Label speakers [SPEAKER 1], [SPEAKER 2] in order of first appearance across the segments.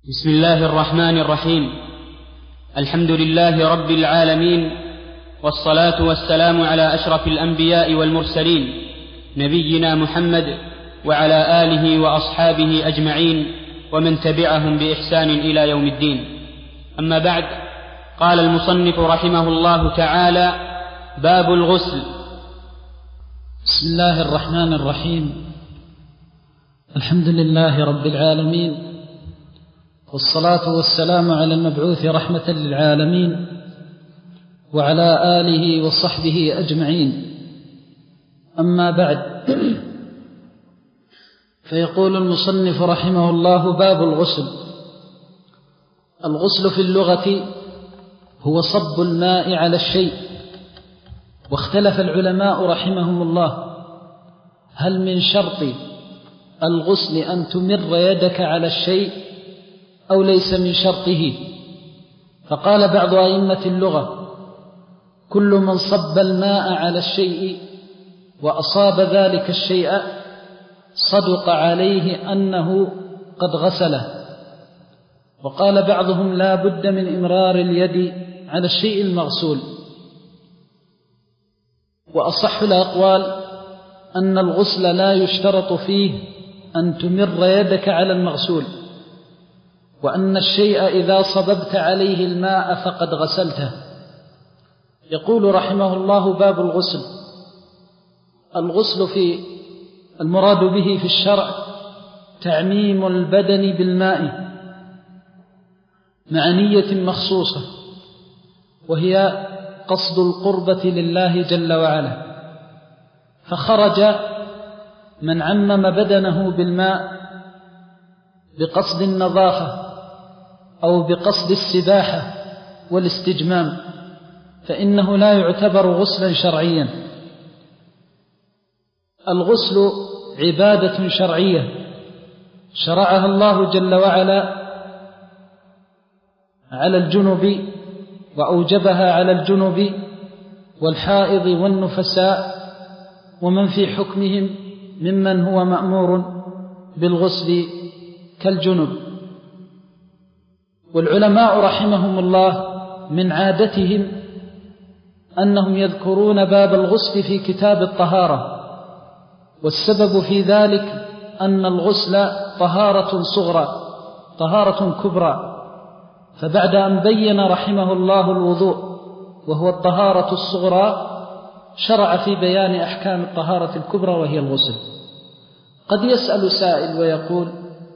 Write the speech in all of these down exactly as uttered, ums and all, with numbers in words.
[SPEAKER 1] بسم الله الرحمن الرحيم. الحمد لله رب العالمين، والصلاة والسلام على أشرف الأنبياء والمرسلين نبينا محمد وعلى آله وأصحابه أجمعين ومن تبعهم بإحسان إلى يوم الدين. أما بعد، قال المصنف رحمه الله تعالى: باب الغسل.
[SPEAKER 2] بسم الله الرحمن الرحيم. الحمد لله رب العالمين، والصلاة والسلام على المبعوث رحمة للعالمين وعلى آله وصحبه أجمعين. أما بعد، فيقول المصنف رحمه الله: باب الغسل. الغسل في اللغة هو صب الماء على الشيء، واختلف العلماء رحمهم الله هل من شرط الغسل أن تمر يدك على الشيء أو ليس من شرطه. فقال بعض أئمة اللغة: كل من صب الماء على الشيء وأصاب ذلك الشيء صدق عليه أنه قد غسله. وقال بعضهم: لا بد من إمرار اليد على الشيء المغسول. وأصح الأقوال أن الغسل لا يشترط فيه أن تمر يدك على المغسول، وأن الشيء إذا صببت عليه الماء فقد غسلته. يقول رحمه الله: باب الغسل. الغسل في المراد به في الشرع تعميم البدن بالماء مع نية مخصوصة، وهي قصد القربة لله جل وعلا. فخرج من عمم بدنه بالماء بقصد النظافة أو بقصد السباحة والاستجمام، فإنه لا يعتبر غسلا شرعيا. الغسل عبادة شرعية شرعها الله جل وعلا على الجنب، وأوجبها على الجنب والحائض والنفساء ومن في حكمهم ممن هو مأمور بالغسل كالجنب. والعلماء رحمهم الله من عادتهم أنهم يذكرون باب الغسل في كتاب الطهارة، والسبب في ذلك أن الغسل طهارة صغرى طهارة كبرى. فبعد أن بين رحمه الله الوضوء وهو الطهارة الصغرى، شرع في بيان أحكام الطهارة الكبرى وهي الغسل. قد يسأل سائل ويقول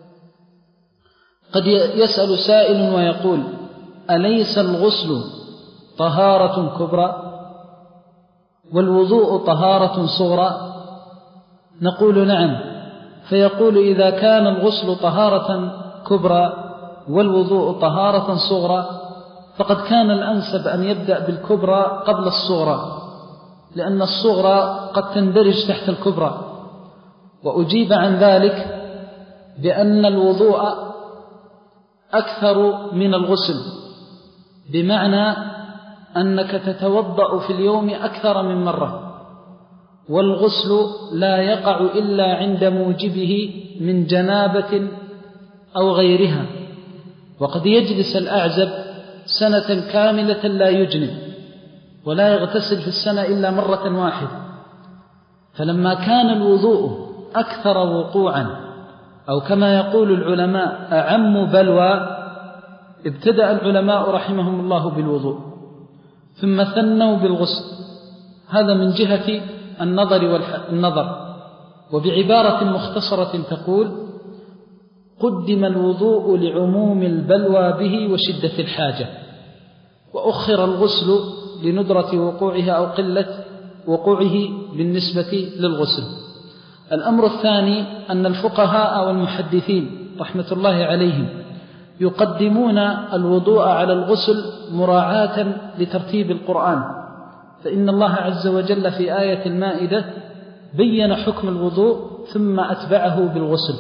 [SPEAKER 2] قد يسأل سائل ويقول: أليس الغسل طهارة كبرى والوضوء طهارة صغرى؟ نقول: نعم. فيقول: إذا كان الغسل طهارة كبرى والوضوء طهارة صغرى، فقد كان الأنسب أن يبدأ بالكبرى قبل الصغرى، لأن الصغرى قد تندرج تحت الكبرى. وأجيب عن ذلك بأن الوضوء أكثر من الغسل، بمعنى أنك تتوضأ في اليوم أكثر من مرة، والغسل لا يقع إلا عند موجبه من جنابة أو غيرها. وقد يجلس الأعزب سنة كاملة لا يجنب ولا يغتسل في السنة إلا مرة واحدة. فلما كان الوضوء أكثر وقوعا، أو كما يقول العلماء أعم بلوى، ابتدأ العلماء رحمهم الله بالوضوء ثم ثنوا بالغسل. هذا من جهة النظر والنظر. وبعبارة مختصرة تقول: قدم الوضوء لعموم البلوى به وشدة الحاجة، وأخر الغسل لندرة وقوعها أو قلة وقوعه بالنسبة للغسل. الأمر الثاني أن الفقهاء والمحدثين رحمة الله عليهم يقدمون الوضوء على الغسل مراعاة لترتيب القرآن، فإن الله عز وجل في آية المائدة بين حكم الوضوء ثم أتبعه بالغسل.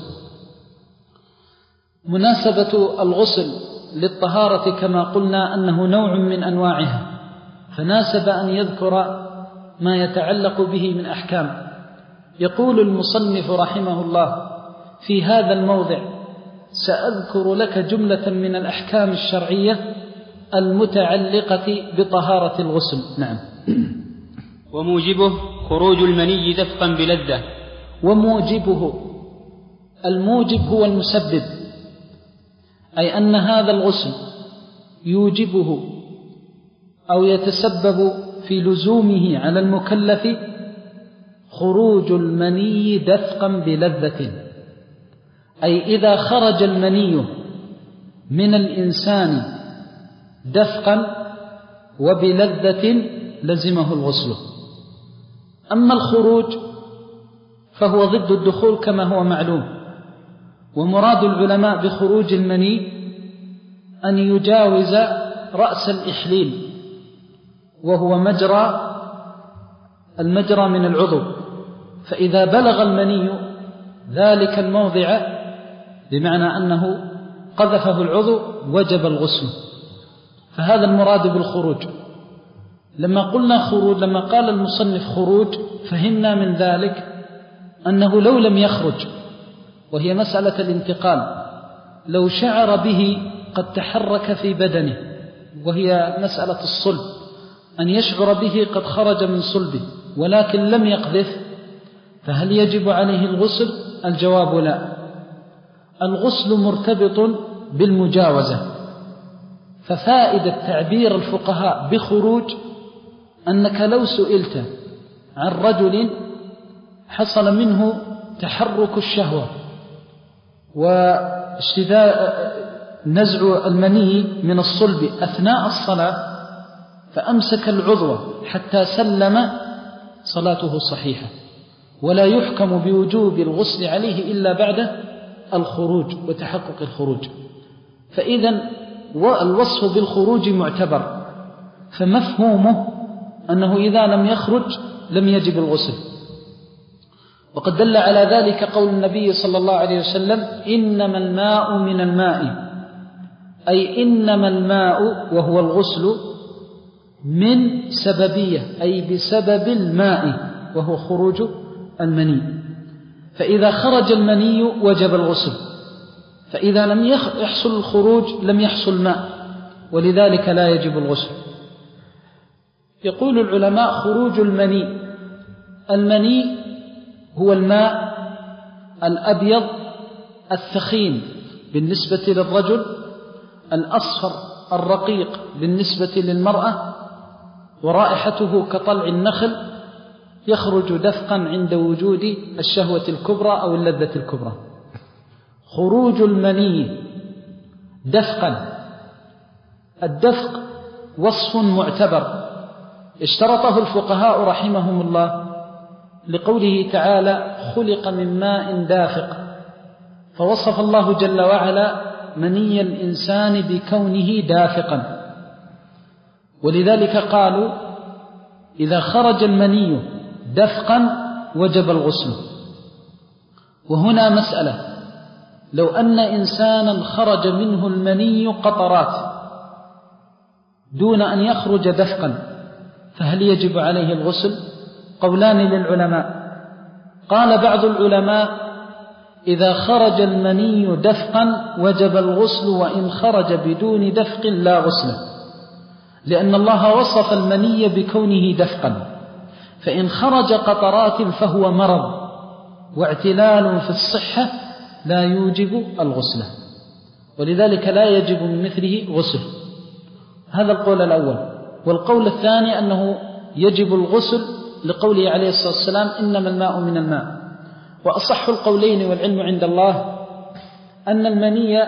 [SPEAKER 2] مناسبة الغسل للطهارة كما قلنا أنه نوع من أنواعها، فناسب أن يذكر ما يتعلق به من أحكام. يقول المصنف رحمه الله في هذا الموضع: سأذكر لك جملة من الأحكام الشرعية المتعلقة بطهارة الغسل. نعم.
[SPEAKER 1] وموجبه خروج المني دفقا بلذة.
[SPEAKER 2] وموجبه، الموجب هو المسبب، أي أن هذا الغسل يوجبه أو يتسبب في لزومه على المكلف خروج المني دفقا بلذة، أي إذا خرج المني من الإنسان دفقا وبلذة لزمه الغسل. أما الخروج فهو ضد الدخول كما هو معلوم، ومراد العلماء بخروج المني أن يجاوز رأس الإحليل، وهو مجرى المجرى من العضو، فإذا بلغ المني ذلك الموضع بمعنى أنه قذفه العضو وجب الغسل، فهذا المراد بالخروج. لما قلنا خروج، لما قال المصنف خروج، فهمنا من ذلك أنه لو لم يخرج، وهي مسألة الانتقال، لو شعر به قد تحرك في بدنه، وهي مسألة الصلب، أن يشعر به قد خرج من صلبه ولكن لم يقذف، فهل يجب عليه الغسل؟ الجواب لا. الغسل مرتبط بالمجاوزة، ففائدة تعبير الفقهاء بخروج أنك لو سئلت عن رجل حصل منه تحرك الشهوة واشتداء نزع المني من الصلب أثناء الصلاة فأمسك العضو حتى سلم، صلاته صحيحة، ولا يحكم بوجوب الغسل عليه إلا بعد الخروج وتحقق الخروج. فإذا الوصف بالخروج معتبر، فمفهومه أنه إذا لم يخرج لم يجب الغسل. وقد دل على ذلك قول النبي صلى الله عليه وسلم: إنما الماء من الماء، أي إنما الماء وهو الغسل من سببية، أي بسبب الماء وهو خروج المني، فإذا خرج المني وجب الغسل، فإذا لم يحصل الخروج لم يحصل ماء، ولذلك لا يجب الغسل. يقول العلماء: خروج المني، المني هو الماء الأبيض الثخين بالنسبة للرجل، الأصفر الرقيق بالنسبة للمرأة، ورائحته كطلع النخل، يخرج دفقا عند وجود الشهوة الكبرى أو اللذة الكبرى. خروج المني دفقا، الدفق وصف معتبر اشترطه الفقهاء رحمهم الله لقوله تعالى: خلق من ماء دافق، فوصف الله جل وعلا مني الإنسان بكونه دافقا، ولذلك قالوا: إذا خرج المني دفقا وجب الغسل. وهنا مسألة: لو أن إنسانا خرج منه المني قطرات دون أن يخرج دفقا، فهل يجب عليه الغسل؟ قولان للعلماء. قال بعض العلماء: إذا خرج المني دفقا وجب الغسل، وإن خرج بدون دفق لا غسل، لأن الله وصف المني بكونه دفقا، فإن خرج قطرات فهو مرض واعتلال في الصحة لا يوجب الغسل، ولذلك لا يجب من مثله غسل. هذا القول الأول. والقول الثاني أنه يجب الغسل لقوله عليه الصلاة والسلام: إنما الماء من الماء. وأصح القولين والعلم عند الله أن المني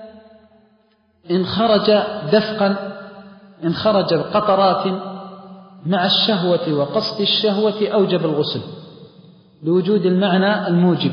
[SPEAKER 2] إن خرج دفقا، إن خرج قطرات مع الشهوة وقصد الشهوة أوجب الغسل لوجود المعنى الموجب،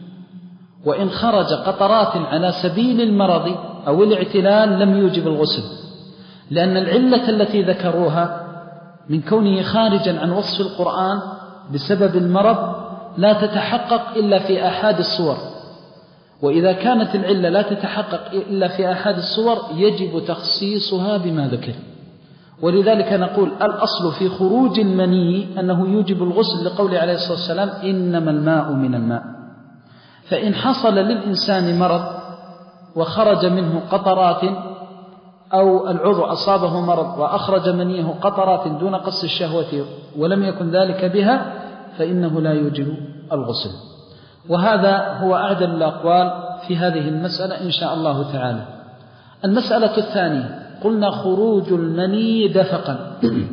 [SPEAKER 2] وإن خرج قطرات على سبيل المرض أو الاعتلال لم يوجب الغسل، لأن العلة التي ذكروها من كونه خارجا عن وصف القرآن بسبب المرض لا تتحقق إلا في أحد الصور، وإذا كانت العلة لا تتحقق إلا في أحد الصور يجب تخصيصها بما ذكر. ولذلك نقول: الأصل في خروج المني أنه يوجب الغسل لقوله عليه الصلاة والسلام: إنما الماء من الماء. فإن حصل للإنسان مرض وخرج منه قطرات، أو العضو أصابه مرض وأخرج منيه قطرات دون قص الشهوة ولم يكن ذلك بها، فإنه لا يوجب الغسل. وهذا هو أعدل الأقوال في هذه المسألة إن شاء الله تعالى. المسألة الثانية، قلنا خروج المني دفقا.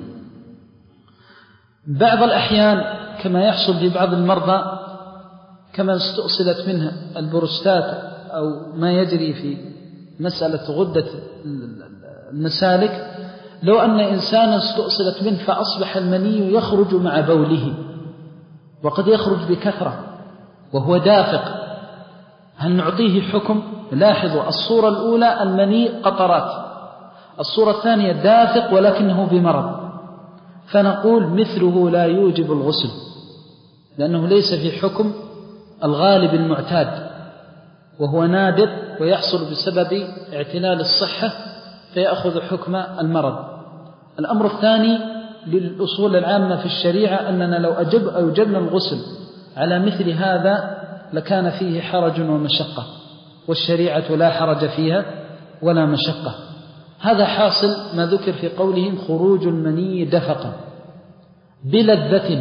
[SPEAKER 2] بعض الأحيان كما يحصل في بعض المرضى كما استؤصلت منها البروستات أو ما يجري في مسألة غدة المسالك، لو أن إنسانا استؤصلت منه فأصبح المني يخرج مع بوله، وقد يخرج بكثرة وهو دافق، هل نعطيه حكم؟ لاحظوا الصورة الأولى المني قطرات، الصورة الثانية دافق ولكنه بمرض، فنقول مثله لا يوجب الغسل، لأنه ليس في حكم الغالب المعتاد، وهو نادر ويحصل بسبب اعتلال الصحة فيأخذ حكم المرض. الأمر الثاني للأصول العامة في الشريعة أننا لو أجب أوجبنا الغسل على مثل هذا لكان فيه حرج ومشقة، والشريعة لا حرج فيها ولا مشقة. هذا حاصل ما ذكر في قولهم خروج المني دفقا بلذة.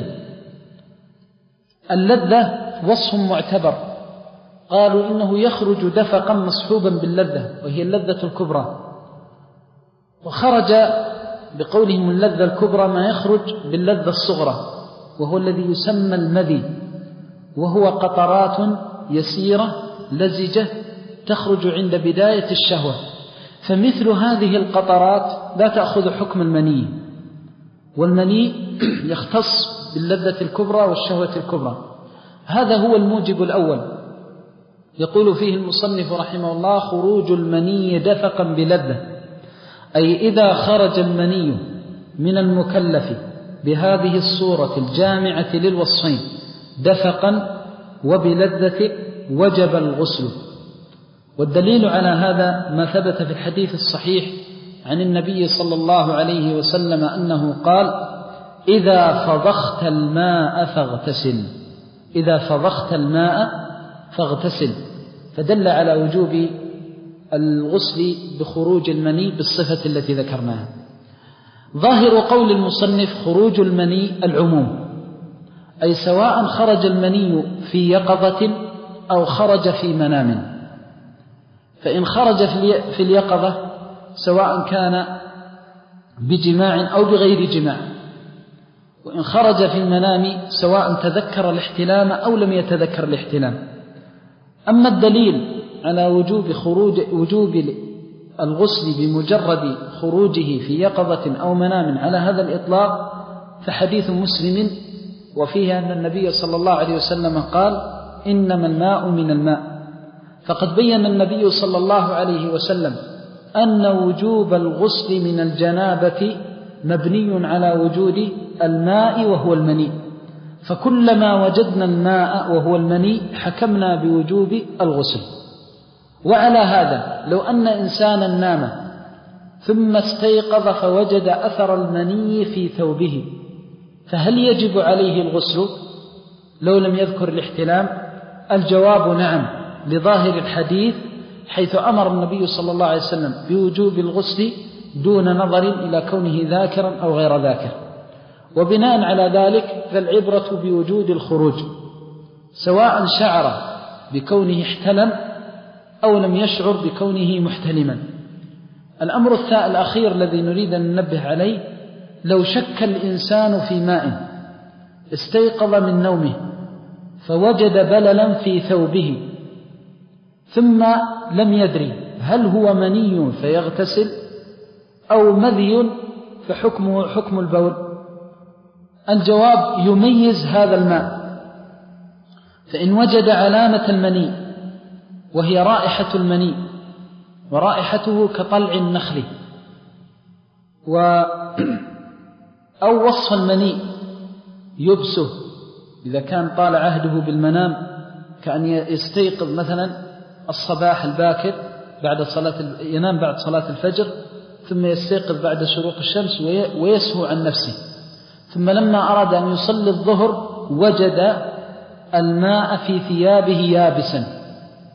[SPEAKER 2] اللذة وصف معتبر، قالوا إنه يخرج دفقا مصحوبا باللذة وهي اللذة الكبرى، وخرج بقولهم اللذة الكبرى ما يخرج باللذة الصغرى وهو الذي يسمى المذي، وهو قطرات يسيرة لزجة تخرج عند بداية الشهوة، فمثل هذه القطرات لا تأخذ حكم المني، والمني يختص باللذة الكبرى والشهوة الكبرى. هذا هو الموجب الأول، يقول فيه المصنف رحمه الله خروج المني دفقا بلذة، أي إذا خرج المني من المكلف بهذه الصورة الجامعة للوصفين دفقا وبلذة وجب الغسل. والدليل على هذا ما ثبت في الحديث الصحيح عن النبي صلى الله عليه وسلم أنه قال إذا فضخت الماء فاغتسل، إذا فضخت الماء فاغتسل، فدل على وجوب الغسل بخروج المني بالصفة التي ذكرناها. ظاهر قول المصنف خروج المني العموم، أي سواء خرج المني في يقظة أو خرج في منام، فإن خرج في اليقظة سواء كان بجماع أو بغير جماع، وإن خرج في المنام سواء تذكر الاحتلام أو لم يتذكر الاحتلام. أما الدليل على وجوب خروج وجوب الغسل بمجرد خروجه في يقظة أو منام على هذا الإطلاق فحديث مسلم، وفيه أن النبي صلى الله عليه وسلم قال إنما الماء من الماء، فقد بين النبي صلى الله عليه وسلم أن وجوب الغسل من الجنابة مبني على وجود الماء وهو المني، فكلما وجدنا الماء وهو المني حكمنا بوجوب الغسل. وعلى هذا لو أن إنسانا نام ثم استيقظ فوجد أثر المني في ثوبه فهل يجب عليه الغسل لو لم يذكر الاحتلام؟ الجواب نعم، لظاهر الحديث حيث أمر النبي صلى الله عليه وسلم بوجوب الغسل دون نظر إلى كونه ذاكرا أو غير ذاكر. وبناء على ذلك فالعبرة بوجود الخروج سواء شعر بكونه احتلم أو لم يشعر بكونه محتلما. الأمر الأخير الذي نريد أن ننبه عليه، لو شك الإنسان في ماء استيقظ من نومه فوجد بللا في ثوبه ثم لم يدري هل هو مني فيغتسل أو مذي فحكمه حكم البول، الجواب يميز هذا الماء، فإن وجد علامة المني وهي رائحة المني ورائحته كطلع النخل و أو وصف المني يبسه إذا كان طال عهده بالمنام، كأن يستيقظ مثلا الصباح الباكر بعد صلاة ينام بعد صلاة الفجر ثم يستيقظ بعد شروق الشمس ويسهو عن نفسه، ثم لما أراد أن يصلي الظهر وجد الماء في ثيابه يابسا،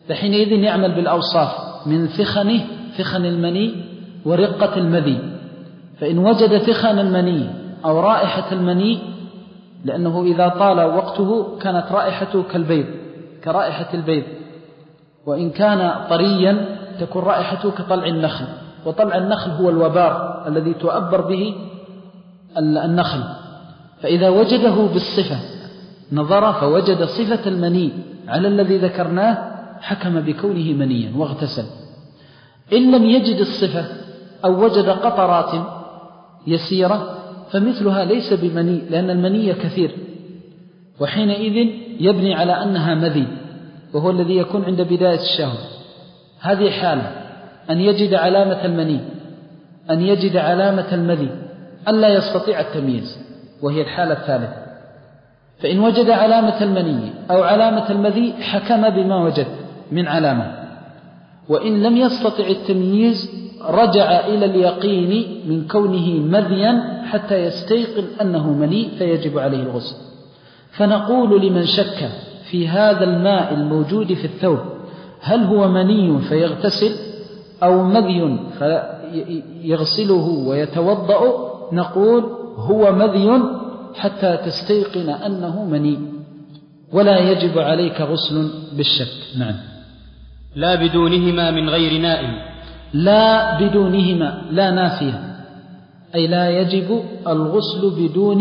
[SPEAKER 2] فحينئذ يعمل بالأوصاف من ثخنه ثخن المني ورقة المذي. فإن وجد ثخن المني أو رائحة المني، لأنه إذا طال وقته كانت رائحته كالبيض كرائحة البيض، وإن كان طريا تكون رائحته كطلع النخل، وطلع النخل هو الوبار الذي تؤبر به النخل. فإذا وجده بالصفة نظر فوجد صفة المني على الذي ذكرناه حكم بكونه منيا واغتسل. إن لم يجد الصفة أو وجد قطرات يسيرة فمثلها ليس بمني، لأن المني كثير، وحينئذ يبني على أنها مذي، وهو الذي يكون عند بداية الشهوة. هذه حالة أن يجد علامة المني، أن يجد علامة المذي، ألا يستطيع التمييز، وهي الحالة الثالثة. فإن وجد علامة المني أو علامة المذي حكم بما وجد من علامة، وإن لم يستطع التمييز رجع إلى اليقين من كونه مذيا حتى يستيقن أنه مني فيجب عليه الغسل. فنقول لمن شك في هذا الماء الموجود في الثوب هل هو مني فيغتسل أو مذي فيغسله ويتوضأ، نقول هو مذي حتى تستيقن أنه مني، ولا يجب عليك غسل بالشك. نعم.
[SPEAKER 1] لا بدونهما من غير نائم.
[SPEAKER 2] لا بدونهما، لا نافية، أي لا يجب الغسل بدون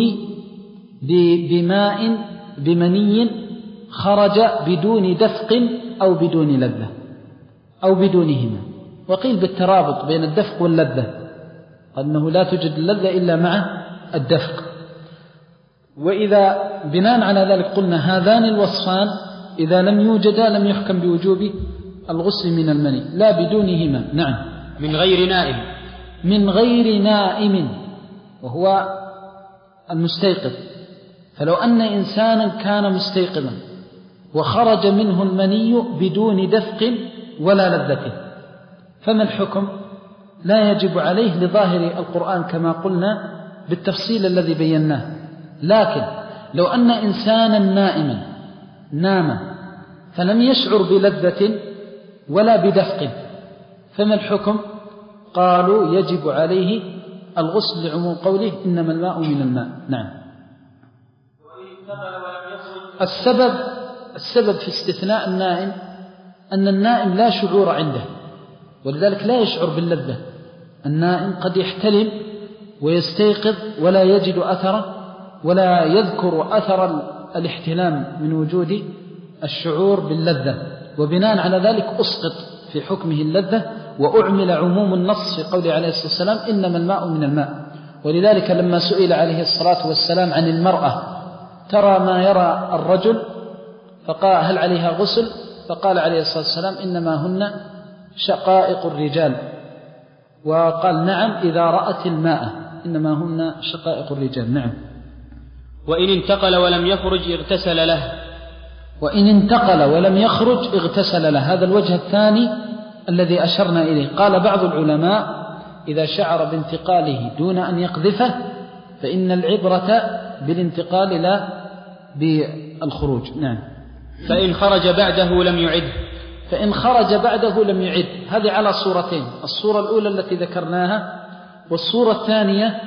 [SPEAKER 2] بماء بمني خرج بدون دفق أو بدون لذة أو بدونهما. وقيل بالترابط بين الدفق واللذة، أنه لا توجد اللذة إلا مع الدفق. وإذا بناء على ذلك قلنا هذان الوصفان إذا لم يوجدا لم يحكم بوجوب الغسل من المني. لا بدونهما. نعم.
[SPEAKER 1] من غير نائم.
[SPEAKER 2] من غير نائم وهو المستيقظ. فلو أن إنسانا كان مستيقظا وخرج منه المني بدون دفق ولا لذة فما الحكم؟ لا يجب عليه لظاهر القرآن كما قلنا بالتفصيل الذي بيناه. لكن لو أن إنسانا نائما نام فلم يشعر بلذة ولا بدفق فما الحكم؟ قالوا يجب عليه الغسل لعموم قوله إنما الماء من الماء. نعم. السبب السبب في استثناء النائم أن النائم لا شعور عنده، ولذلك لا يشعر باللذة. النائم قد يحتلم ويستيقظ ولا يجد أثره ولا يذكر أثر الاحتلام من وجود الشعور باللذة، وبناء على ذلك أسقط في حكمه اللذة وأعمل عموم النص في قوله عليه الصلاة والسلام إنما الماء من الماء. ولذلك لما سئل عليه الصلاة والسلام عن المرأة ترى ما يرى الرجل فقال هل عليها غسل؟ فقال عليه الصلاة والسلام إنما هن شقائق الرجال، وقال نعم إذا رأت الماء إنما هن شقائق الرجال. نعم.
[SPEAKER 1] وإن انتقل ولم يخرج اغتسل له.
[SPEAKER 2] وإن انتقل ولم يخرج اغتسل له. هذا الوجه الثاني الذي أشرنا إليه. قال بعض العلماء إذا شعر بانتقاله دون أن يقذفه فإن العبرة بالانتقال لا بالخروج. نعم.
[SPEAKER 1] فإن خرج بعده لم يعد.
[SPEAKER 2] فإن خرج بعده لم يعد. هذه على صورتين، الصورة الأولى التي ذكرناها، والصورة الثانية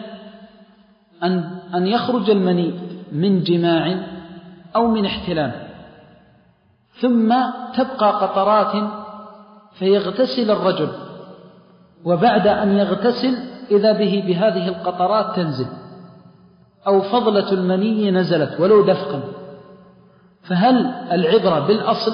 [SPEAKER 2] أن أن يخرج المني من جماع أو من احتلام ثم تبقى قطرات فيغتسل الرجل، وبعد أن يغتسل إذا به بهذه القطرات تنزل أو فضلة المني نزلت ولو دفقا، فهل العبرة بالأصل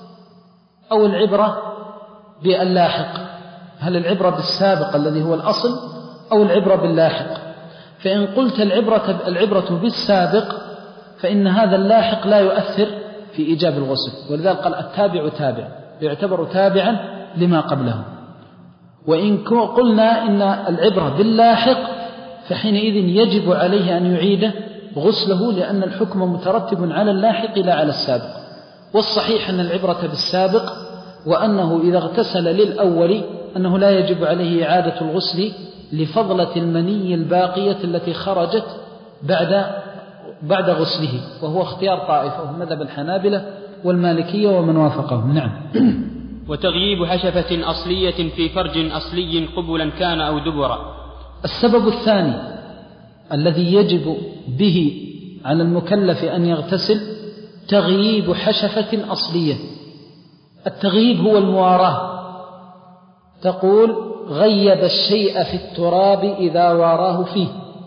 [SPEAKER 2] أو العبرة باللاحق؟ هل العبرة بالسابق الذي هو الأصل أو العبرة باللاحق؟ فإن قلت العبرة, العبرة بالسابق فإن هذا اللاحق لا يؤثر في إيجاب الغسل، ولذلك قال التابع تابع، يعتبر تابعا لما قبله. وإن قلنا إن العبرة باللاحق فحينئذ يجب عليه أن يعيد غسله، لأن الحكم مترتب على اللاحق لا على السابق. والصحيح أن العبرة بالسابق، وأنه إذا اغتسل للأول أنه لا يجب عليه إعادة الغسل لفضلة المني الباقية التي خرجت بعد بعد غسله، وهو اختيار طائفة مذهب الحنابلة والمالكية ومن وافقهم. نعم.
[SPEAKER 1] وتغييب حشفة أصلية في فرج أصلي قبلا كان أو دبرا.
[SPEAKER 2] السبب الثاني الذي يجب به على المكلف أن يغتسل تغييب حشفة أصلية. التغييب هو المواراة، تقول غيب الشيء في التراب إذا واراه فيه،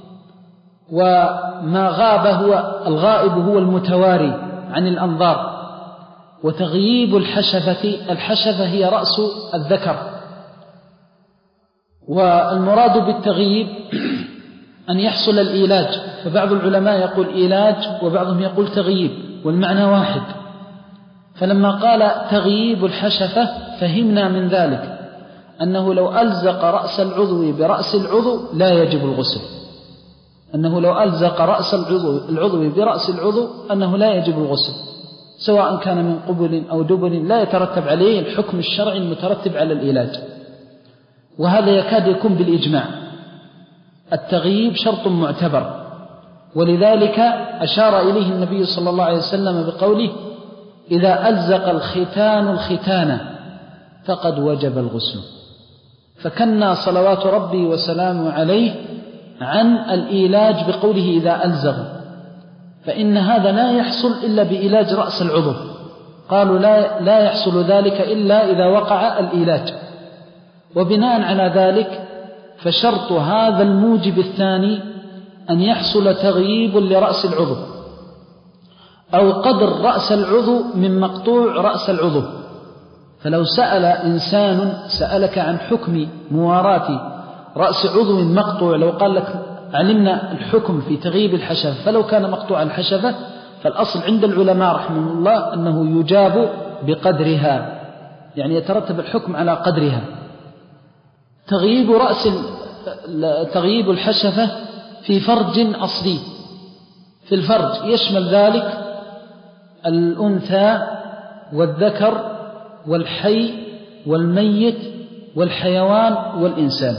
[SPEAKER 2] وما غاب هو الغائب هو المتواري عن الأنظار. وتغييب الحشفة، الحشفة هي رأس الذكر، والمراد بالتغييب أن يحصل الإيلاج، فبعض العلماء يقول إيلاج وبعضهم يقول تغييب، والمعنى واحد. فلما قال تغييب الحشفة فهمنا من ذلك أنه لو ألزق رأس العضو برأس العضو لا يجب الغسل، أنه لو ألزق رأس العضو, العضو برأس العضو أنه لا يجب الغسل، سواء كان من قبل أو دبر، لا يترتب عليه الحكم الشرعي المترتب على الإيلاج. وهذا يكاد يكون بالإجماع. التغييب شرط معتبر، ولذلك أشار إليه النبي صلى الله عليه وسلم بقوله إذا ألزق الختان الختان فقد وجب الغسل. فكنا صلوات ربي وسلامه عليه عن الإيلاج بقوله إذا ألزغ، فإن هذا لا يحصل إلا بإيلاج رأس العضو. قالوا لا, لا يحصل ذلك إلا إذا وقع الإيلاج. وبناء على ذلك فشرط هذا الموجب الثاني أن يحصل تغييب لرأس العضو أو قدر رأس العضو من مقطوع رأس العضو. فلو سأل إنسان سألك عن حكم مواراة رأس عضو مقطوع، لو قال لك علمنا الحكم في تغييب الحشفة، فلو كان مقطوع الحشفة فالأصل عند العلماء رحمه الله أنه يجاب بقدرها، يعني يترتب الحكم على قدرها. تغييب رأس تغييب الحشفة في فرج أصلي، في الفرج يشمل ذلك الأنثى والذكر والحي والميت والحيوان والإنسان.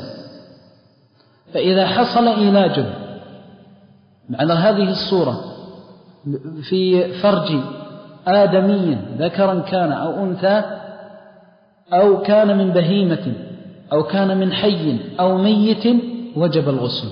[SPEAKER 2] فإذا حصل إيلاجه على هذه الصورة في فرج آدمي ذكرا كان أو أنثى، أو كان من بهيمة، أو كان من حي أو ميت، وجب الغسل.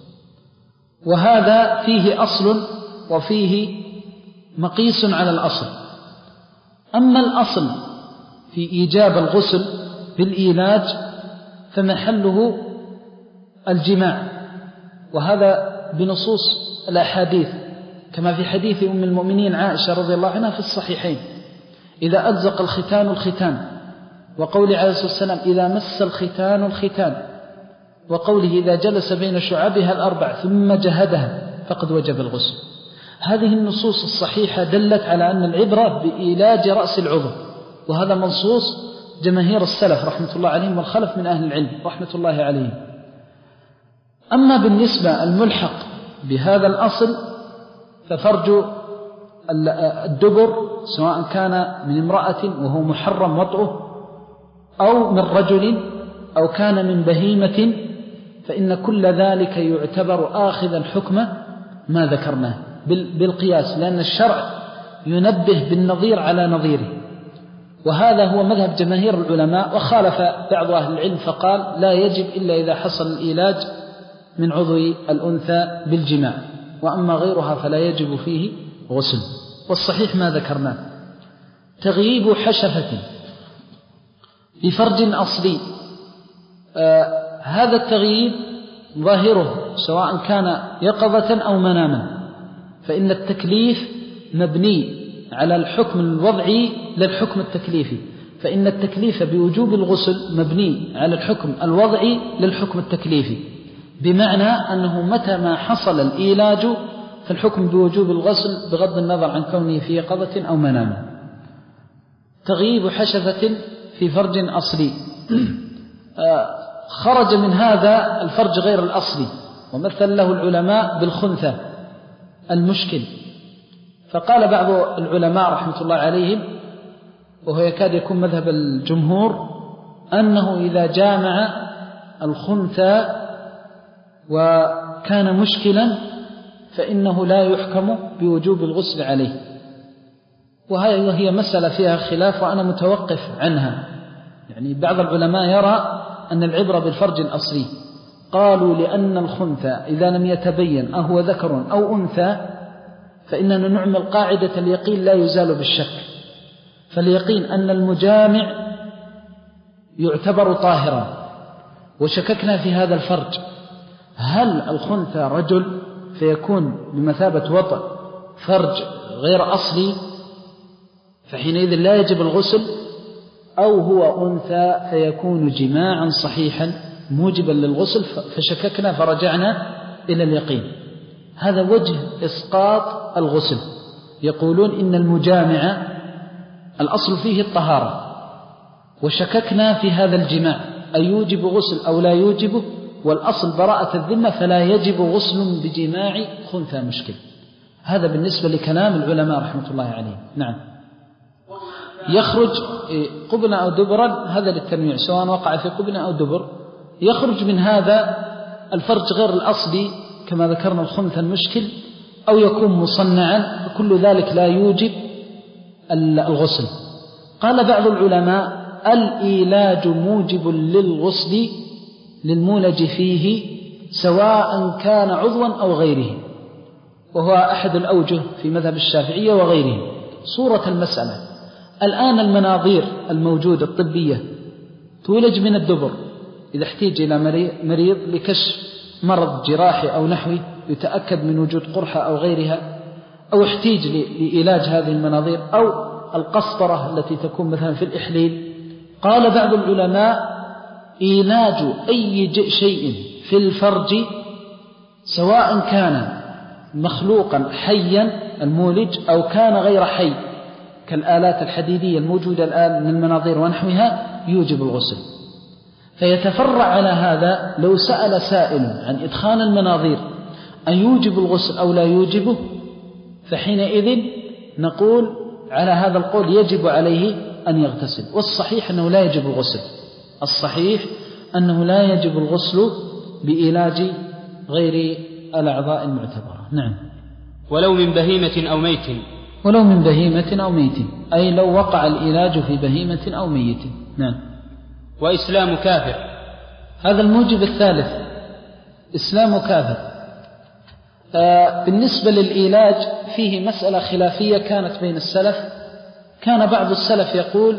[SPEAKER 2] وهذا فيه أصل وفيه مقيس على الأصل. أما الأصل في إيجاب الغسل بالإيلاج فمحله الجماع، وهذا بنصوص الأحاديث كما في حديث أم المؤمنين عائشة رضي الله عنها في الصحيحين إذا ألزق الختان الختان، وقول عليه الصلاة والسلام إذا مس الختان الختان، وقوله إذا جلس بين شعبها الأربع ثم جهدها فقد وجب الغسل. هذه النصوص الصحيحة دلت على أن العبرة بإيلاج رأس العضو، وهذا منصوص جماهير السلف رحمة الله عليهم والخلف من أهل العلم رحمة الله عليهم. أما بالنسبة الملحق بهذا الأصل ففرج الدبر سواء كان من امرأة وهو محرم وطئه أو من رجل أو كان من بهيمة، فإن كل ذلك يعتبر آخذا حكم ما ذكرناه بالقياس، لأن الشرع ينبه بالنظير على نظيره. وهذا هو مذهب جماهير العلماء، وخالف بعض أهل العلم فقال لا يجب إلا إذا حصل الإيلاج من عضو الأنثى بالجماع، وأما غيرها فلا يجب فيه غسل. والصحيح ما ذكرناه. تغييب حشفة بفرج أصلي، آه هذا التغييب ظاهره سواء كان يقظة أو مناما، فإن التكليف مبني على الحكم الوضعي للحكم التكليفي، فإن التكليف بوجوب الغسل مبني على الحكم الوضعي للحكم التكليفي، بمعنى أنه متى ما حصل الإيلاج فالحكم بوجوب الغسل بغض النظر عن كونه في يقظة أو منام. تغييب حشفة في فرج أصلي، خرج من هذا الفرج غير الأصلي، ومثل له العلماء بالخنثى المشكل. فقال بعض العلماء رحمة الله عليهم، وهو يكاد يكون مذهب الجمهور، أنه إذا جامع الخنثى وكان مشكلا فإنه لا يحكم بوجوب الغسل عليه. وهي مسألة فيها خلاف وأنا متوقف عنها، يعني بعض العلماء يرى أن العبرة بالفرج الأصلي، قالوا لأن الخنثى إذا لم يتبين أهو ذكر أو أنثى فإننا نعمل قاعدة اليقين لا يزال بالشك، فاليقين أن المجامع يعتبر طاهرا، وشككنا في هذا الفرج هل الخنثى رجل فيكون بمثابة وطأ فرج غير أصلي فحينئذ لا يجب الغسل، أو هو أنثى فيكون جماعا صحيحا موجبا للغسل، فشككنا فرجعنا إلى اليقين. هذا وجه إسقاط الغسل. يقولون إن المجامع الأصل فيه الطهارة، وشككنا في هذا الجماع أي يوجب غسل أو لا يوجبه، والأصل براءة الذمة فلا يجب غسل بجماع خنثى مشكل. هذا بالنسبة لكلام العلماء رحمة الله عليهم. نعم. يخرج قبنا أو دبرا، هذا للتنويع سواء وقع في قبنا أو دبر، يخرج من هذا الفرج غير الأصلي كما ذكرنا الخنثى المشكل، أو يكون مصنعا، كل ذلك لا يوجب الغسل. قال بعض العلماء الإيلاج موجب للغسل للمولج فيه سواء كان عضوا أو غيره، وهو أحد الأوجه في مذهب الشافعية وغيره. صورة المسألة الآن المناظير الموجودة الطبية تولج من الدبر، إذا احتاج إلى مريض لكشف مرض جراحي أو نحوي يتأكد من وجود قرحة أو غيرها، أو احتاج لإيلاج هذه المناظير، أو القسطرة التي تكون مثلا في الإحليل. قال بعض العلماء إيلاج أي شيء في الفرج سواء كان مخلوقا حيا المولج أو كان غير حي كالآلات الحديدية الموجودة الآن من المناظير ونحوها يوجب الغسل. فيتفرع على هذا لو سأل سائل عن إدخال المناظير أن يوجب الغسل أو لا يوجبه، فحينئذ نقول على هذا القول يجب عليه أن يغتسل، والصحيح أنه لا يجب الغسل. الصحيح أنه لا يجب الغسل بإيلاج غير الأعضاء المعتبرة. نعم.
[SPEAKER 1] ولو من بهيمة أو ميت،
[SPEAKER 2] ولو من بهيمة أو ميت، أي لو وقع الإيلاج في بهيمة أو ميت. نعم.
[SPEAKER 1] وإسلام كافر،
[SPEAKER 2] هذا الموجب الثالث، إسلام كافر. آه بالنسبة للإيلاج فيه مسألة خلافية كانت بين السلف. كان بعض السلف يقول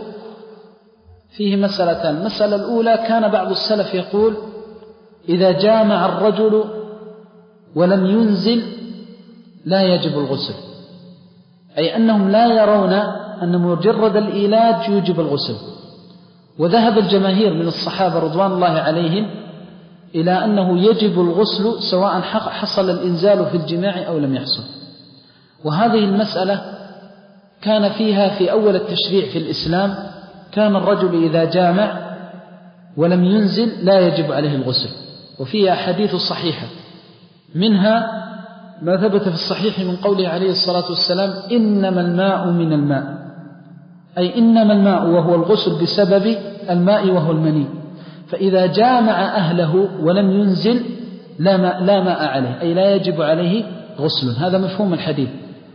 [SPEAKER 2] فيه مسألتان. المسألة الأولى كان بعض السلف يقول إذا جامع الرجل ولم ينزل لا يجب الغسل، أي أنهم لا يرون أن مجرد الإيلاج يوجب الغسل. وذهب الجماهير من الصحابة رضوان الله عليهم إلى أنه يجب الغسل سواء حصل الإنزال في الجماع أو لم يحصل. وهذه المسألة كان فيها في أول التشريع في الإسلام كان الرجل إذا جامع ولم ينزل لا يجب عليه الغسل، وفيها حديث صحيحة، منها ما ثبت في الصحيح من قوله عليه الصلاة والسلام إنما الماء من الماء، أي إنما الماء وهو الغسل بسبب الماء وهو المني، فإذا جامع أهله ولم ينزل لا ماء, لا ماء عليه، أي لا يجب عليه غسل. هذا مفهوم الحديث.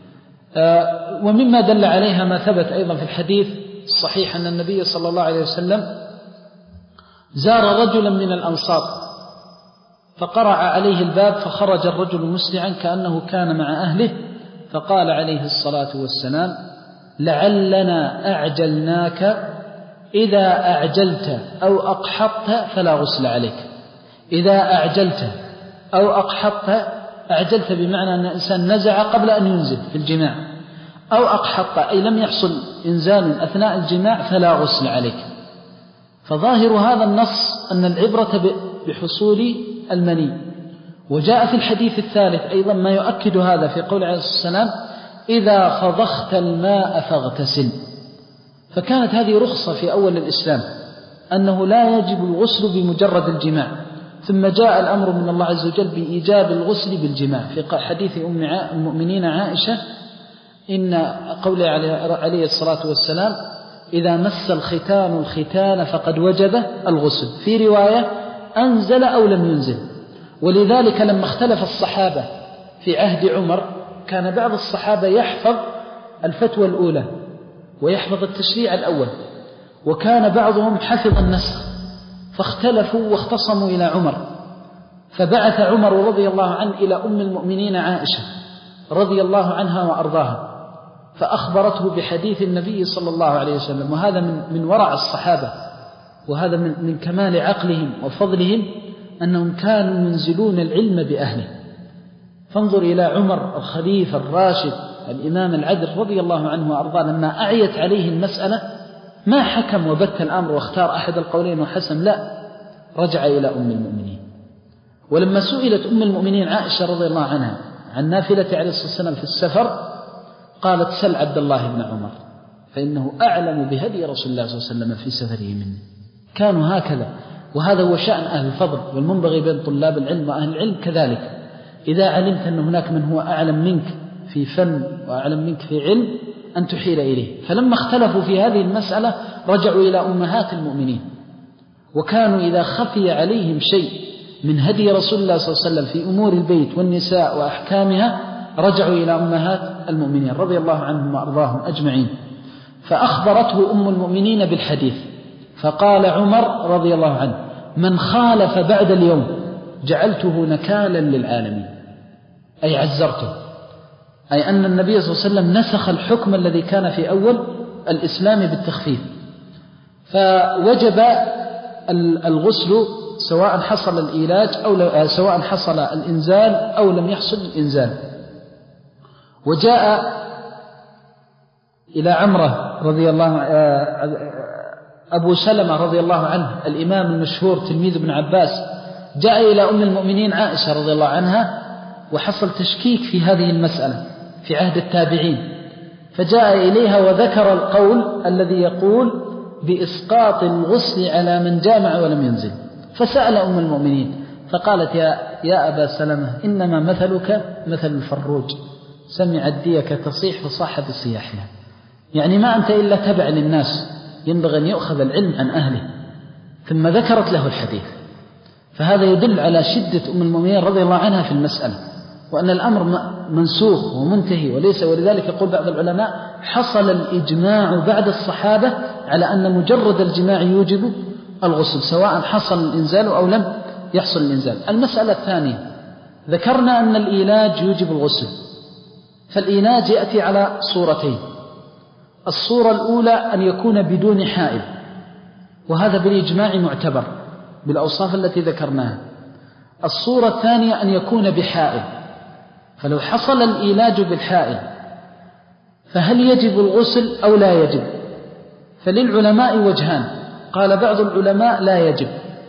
[SPEAKER 2] آه ومما دل عليها ما ثبت أيضا في الحديث الصحيح أن النبي صلى الله عليه وسلم زار رجلا من الأنصار فقرع عليه الباب، فخرج الرجل مسرعا كأنه كان مع أهله، فقال عليه الصلاة والسلام لعلنا أعجلناك، إذا أعجلت أو أقحطت فلا غسل عليك. إذا أعجلت أو أقحطت، أعجلت بمعنى أن الإنسان نزع قبل أن ينزل في الجماع، أو أقحطت أي لم يحصل إنزال أثناء الجماع فلا غسل عليك. فظاهر هذا النص أن العبرة بحصول المني. وجاء في الحديث الثالث أيضا ما يؤكد هذا في قول عليه الصلاة والسلام إذا فضخت الماء فاغتسل. فكانت هذه رخصة في أول الإسلام أنه لا يجب الغسل بمجرد الجماع، ثم جاء الأمر من الله عز وجل بإيجاب الغسل بالجماع في حديث أم المؤمنين عائشة إن قوله عليه الصلاة والسلام إذا مس الختان الختان فقد وجب الغسل، في رواية أنزل أو لم ينزل. ولذلك لما اختلف الصحابة في عهد عمر كان بعض الصحابة يحفظ الفتوى الأولى ويحفظ التشريع الأول، وكان بعضهم حفظ النسخ، فاختلفوا واختصموا إلى عمر، فبعث عمر رضي الله عنه إلى أم المؤمنين عائشة رضي الله عنها وأرضاها، فأخبرته بحديث النبي صلى الله عليه وسلم. وهذا من, من ورع الصحابة، وهذا من, من كمال عقلهم وفضلهم أنهم كانوا ينزلون العلم بأهله. فانظر إلى عمر الخليفة الراشد الإمام العدل رضي الله عنه وأرضاه، لما أعيت عليه المسألة ما حكم وبت الأمر واختار أحد القولين وحسم، لا، رجع إلى أم المؤمنين. ولما سئلت أم المؤمنين عائشة رضي الله عنها عن نافلة عليه الصلاة والسلام في السفر، قالت: سل عبد الله بن عمر فإنه أعلم بهدي رسول الله صلى الله عليه وسلم في سفره مني. كانوا هكذا، وهذا هو شأن أهل الفضل، والمنبغي بين طلاب العلم وأهل العلم كذلك. إذا علمت أن هناك من هو أعلم منك في فن وأعلم منك في علم أن تحيل إليه. فلما اختلفوا في هذه المسألة رجعوا إلى أمهات المؤمنين، وكانوا إذا خفي عليهم شيء من هدي رسول الله صلى الله عليه وسلم في أمور البيت والنساء وأحكامها رجعوا إلى أمهات المؤمنين رضي الله عنهم وأرضاهم أجمعين. فأخبرته أم المؤمنين بالحديث، فقال عمر رضي الله عنه: من خالف بعد اليوم جعلته نكالا للعالمين، أي عزرته، أي أن النبي صلى الله عليه وسلم نسخ الحكم الذي كان في أول الإسلام بالتخفيف. فوجب الغسل سواء حصل الإيلاج أو سواء حصل الإنزال أو لم يحصل الإنزال. وجاء إلى عمرة رضي الله أبو سلمة رضي الله عنه الإمام المشهور تلميذ ابن عباس، جاء إلى أم المؤمنين عائشة رضي الله عنها وحصل تشكيك في هذه المسألة في عهد التابعين، فجاء إليها وذكر القول الذي يقول بإسقاط الغسل على من جامع ولم ينزل. فسأل أم المؤمنين فقالت: يا, يا أبا سلمة، إنما مثلك مثل الفروج، سمع الديك تصيح فصاح بصياحها. يعني ما أنت إلا تبع للناس، ينبغي أن يؤخذ العلم عن أهله. ثم ذكرت له الحديث. فهذا يدل على شدة أم المؤمنين رضي الله عنها في المسألة، وأن الأمر منسوخ ومنتهي. وليس ولذلك يقول بعض العلماء: حصل الإجماع بعد الصحابة على أن مجرد الجماع يوجب الغسل سواء حصل الإنزال أو لم يحصل الإنزال. المسألة الثانية، ذكرنا أن الإيلاج يوجب الغسل، فالإيلاج يأتي على صورتين. الصورة الأولى أن يكون بدون حائل، وهذا بالإجماع معتبر بالأوصاف التي ذكرناها. الصورة الثانية أن يكون بحائل، فلو حصل الإيلاج بالحائل فهل يجب الغسل أو لا يجب؟ فللعلماء وجهان، قال بعض العلماء لا يجب،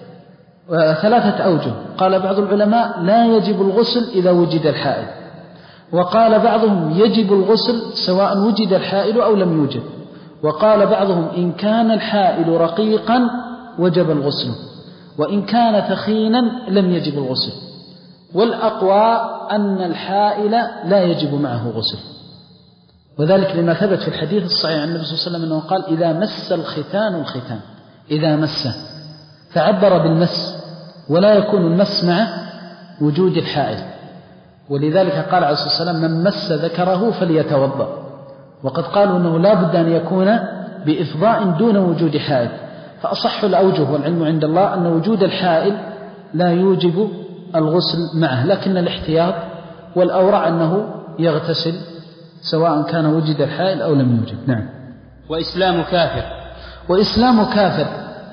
[SPEAKER 2] ثلاثة أوجه. قال بعض العلماء لا يجب الغسل إذا وجد الحائل، وقال بعضهم يجب الغسل سواء وجد الحائل أو لم يوجد، وقال بعضهم إن كان الحائل رقيقا وجب الغسل، وإن كان ثخينا لم يجب الغسل. والأقوى أن الحائل لا يجب معه غسل، وذلك لما ثبت في الحديث الصحيح عن النبي صلى الله عليه وسلم أنه قال: إذا مس الختان الختان، إذا مس، فعبر بالمس، ولا يكون المس مع وجود الحائل. ولذلك قال عليه الصلاة والسلام: من مس ذكره فليتوضأ. وقد قالوا أنه لا بد أن يكون بإفضاء دون وجود حائل. فأصح الأوجه والعلم عند الله أن وجود الحائل لا يوجب الغسل معه، لكن الاحتياط والأورع أنه يغتسل سواء كان وجد الحائل أو لم يوجد. نعم.
[SPEAKER 1] وإسلام كافر،
[SPEAKER 2] وإسلام كافر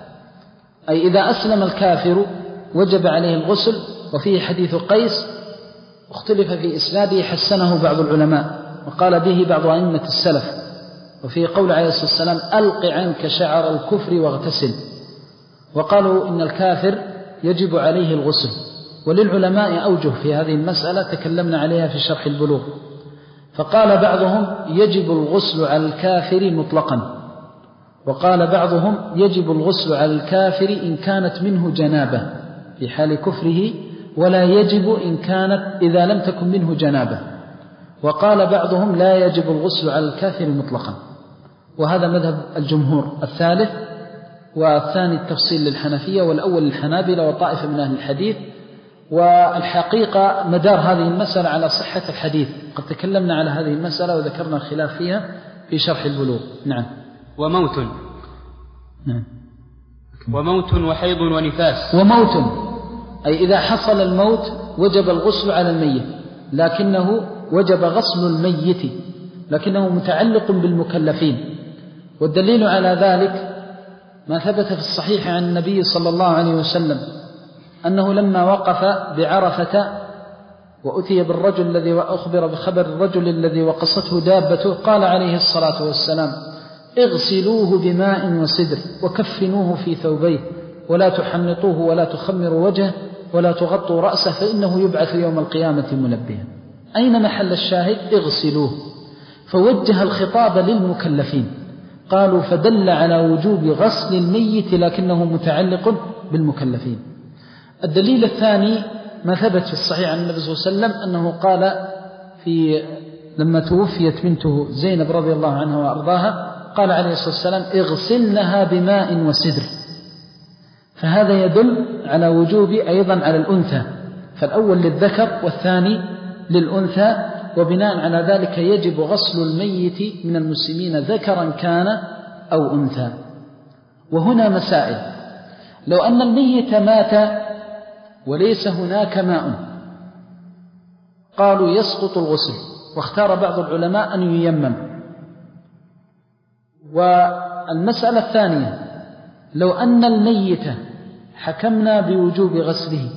[SPEAKER 2] أي إذا أسلم الكافر وجب عليه الغسل. وفيه حديث قيس اختلف في إسناده، حسنه بعض العلماء وقال به بعض أئمة السلف. وفي قول عليه الصلاة والسلام: ألق عنك شعر الكفر واغتسل. وقالوا إن الكافر يجب عليه الغسل. وللعلماء أوجه في هذه المسألة تكلمنا عليها في شرح البلوغ. فقال بعضهم يجب الغسل على الكافر مطلقا، وقال بعضهم يجب الغسل على الكافر إن كانت منه جنابة في حال كفره، ولا يجب إن كانت إذا لم تكن منه جنابة. وقال بعضهم لا يجب الغسل على الكافر مطلقا، وهذا مذهب الجمهور الثالث. والثاني التفصيل للحنفية، والأول للحنابلة وطائفة من أهل الحديث. والحقيقة مدار هذه المسألة على صحة الحديث، قد تكلمنا على هذه المسألة وذكرنا الخلاف فيها في شرح البلوغ. نعم.
[SPEAKER 1] وموت،
[SPEAKER 2] نعم.
[SPEAKER 1] وموت وحيض ونفاس.
[SPEAKER 2] وموت أي إذا حصل الموت وجب الغسل على الميت، لكنه وجب غسل الميت، لكنه متعلق بالمكلفين. والدليل على ذلك ما ثبت في الصحيح عن النبي صلى الله عليه وسلم أنه لما وقف بعرفة وأتي بالرجل الذي أخبر بخبر الرجل الذي وقصته دابته، قال عليه الصلاة والسلام: اغسلوه بماء وسدر وكفنوه في ثوبيه ولا تحنطوه ولا تخمروا وجهه ولا تغطوا رأسه فإنه يبعث يوم القيامة ملبيا. أين محل الشاهد؟ اغسلوه. فوجه الخطاب للمكلفين، قالوا فدل على وجوب غسل الميت لكنه متعلق بالمكلفين. الدليل الثاني ما ثبت في الصحيح عن النبي صلى الله عليه وسلم أنه قال في لما توفيت بنته زينب رضي الله عنها وأرضاها، قال عليه الصلاة والسلام: اغسلنها بماء وسدر. فهذا يدل على وجوب أيضا على الأنثى، فالأول للذكر والثاني للأنثى، وبناء على ذلك يجب غسل الميت من المسلمين ذكرا كان أو أنثى. وهنا مسائل: لو أن الميت مات وليس هناك ماء، قالوا يسقط الغسل، واختار بعض العلماء أن ييمم. والمسألة الثانية: لو أن الميت حكمنا بوجوب غسله،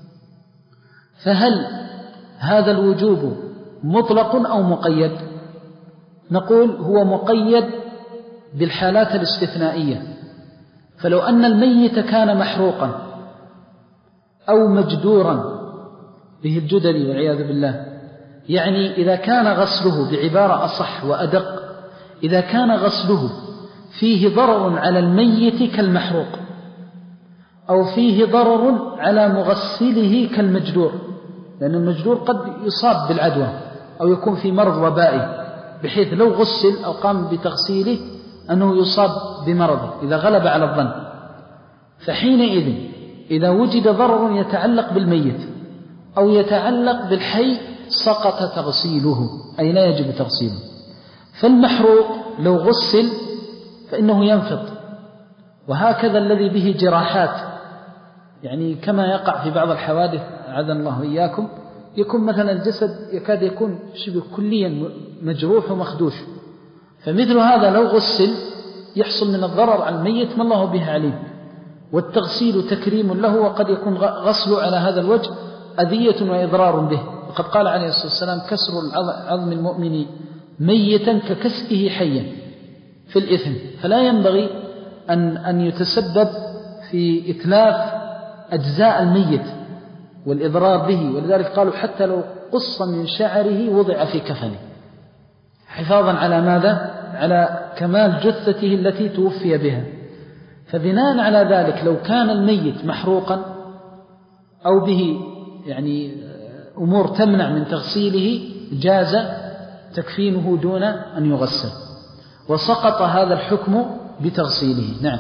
[SPEAKER 2] فهل هذا الوجوب مطلق أو مقيد؟ نقول هو مقيد بالحالات الاستثنائية. فلو أن الميت كان محروقا أو مجدورا به الجدل والعياذ بالله، يعني إذا كان غسله بعبارة أصح وأدق، إذا كان غسله فيه ضرر على الميت كالمحروق، أو فيه ضرر على مغسله كالمجدور، لأن المجدور قد يصاب بالعدوى أو يكون في مرض وبائي، بحيث لو غسل أو قام بتغسيله أنه يصاب بمرضه إذا غلب على الظن. فحينئذ إذا وجد ضرر يتعلق بالميت أو يتعلق بالحي سقط تغسيله، أي لا يجب تغسيله. فالمحروق لو غسل فإنه ينفض، وهكذا الذي به جراحات، يعني كما يقع في بعض الحوادث عاذنا الله إياكم، يكون مثلا الجسد يكاد يكون شبه كليا مجروح ومخدوش، فمثل هذا لو غسل يحصل من الضرر على الميت ما الله به عليم، والتغسيل تكريم له، وقد يكون غسله على هذا الوجه أذية وإضرار به. وقد قال عليه الصلاة والسلام: كسر العظم المؤمن ميتا ككسئه حيا في الإثم. فلا ينبغي أن, أن يتسبب في إتلاف أجزاء الميت والإضرار به، ولذلك قالوا حتى لو قص من شعره وضع في كفنه، حفاظا على ماذا؟ على كمال جثته التي توفي بها. فبناء على ذلك لو كان الميت محروقا أو به يعني أمور تمنع من تغسيله جاز تكفينه دون أن يغسل، وسقط هذا الحكم بتغسيله. نعم.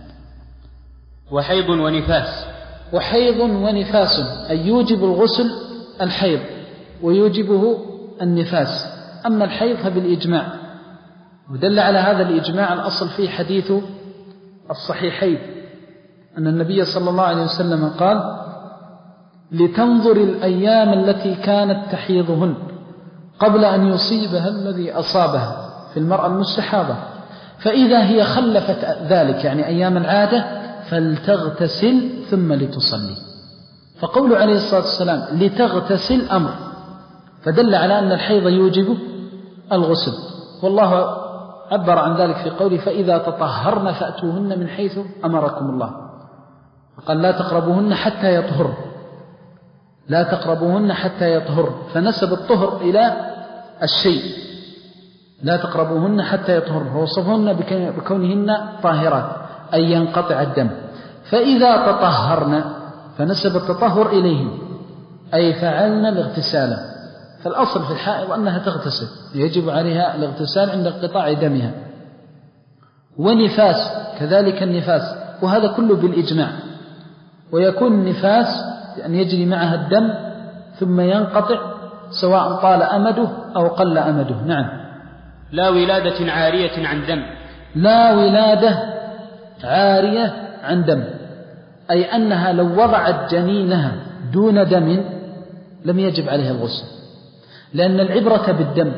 [SPEAKER 1] وحيض ونفاس.
[SPEAKER 2] وحيض ونفاس أي يوجب الغسل الحيض ويوجبه النفاس. أما الحيض فبالإجماع، ودل على هذا الإجماع الأصل فيه حديث الصحيحين أن النبي صلى الله عليه وسلم قال: لتنظر الأيام التي كانت تحيضهن قبل أن يصيبها الذي أصابها في المرأة المستحاضة، فإذا هي خلفت ذلك يعني أيام العادة فلتغتسل ثم لتصلي. فقول عليه الصلاة والسلام لتغتسل أمر، فدل على أن الحيض يوجب الغسل. والله عبر عن ذلك في قوله: فإذا تطهرن فأتوهن من حيث أمركم الله. قال: لا تقربوهن حتى يطهر، لا تقربوهن حتى يطهر، فنسب الطهر إلى الشيء، لا تقربوهن حتى يطهر، فوصفهن بكونهن طاهرات أي ينقطع الدم. فإذا تطهرن فنسب التطهر إليهم أي فعلن الاغتسال. فالأصل في الحائض أنها تغتسل، يجب عليها الاغتسال عند انقطاع دمها. ونفاس كذلك النفاس، وهذا كله بالإجماع. ويكون النفاس أن يجري معها الدم ثم ينقطع سواء طال أمده أو قل أمده. نعم.
[SPEAKER 1] لا ولادة عارية عن دم.
[SPEAKER 2] لا ولادة عارية عن دم، أي أنها لو وضعت جنينها دون دم لم يجب عليها الغسل، لأن العبرة بالدم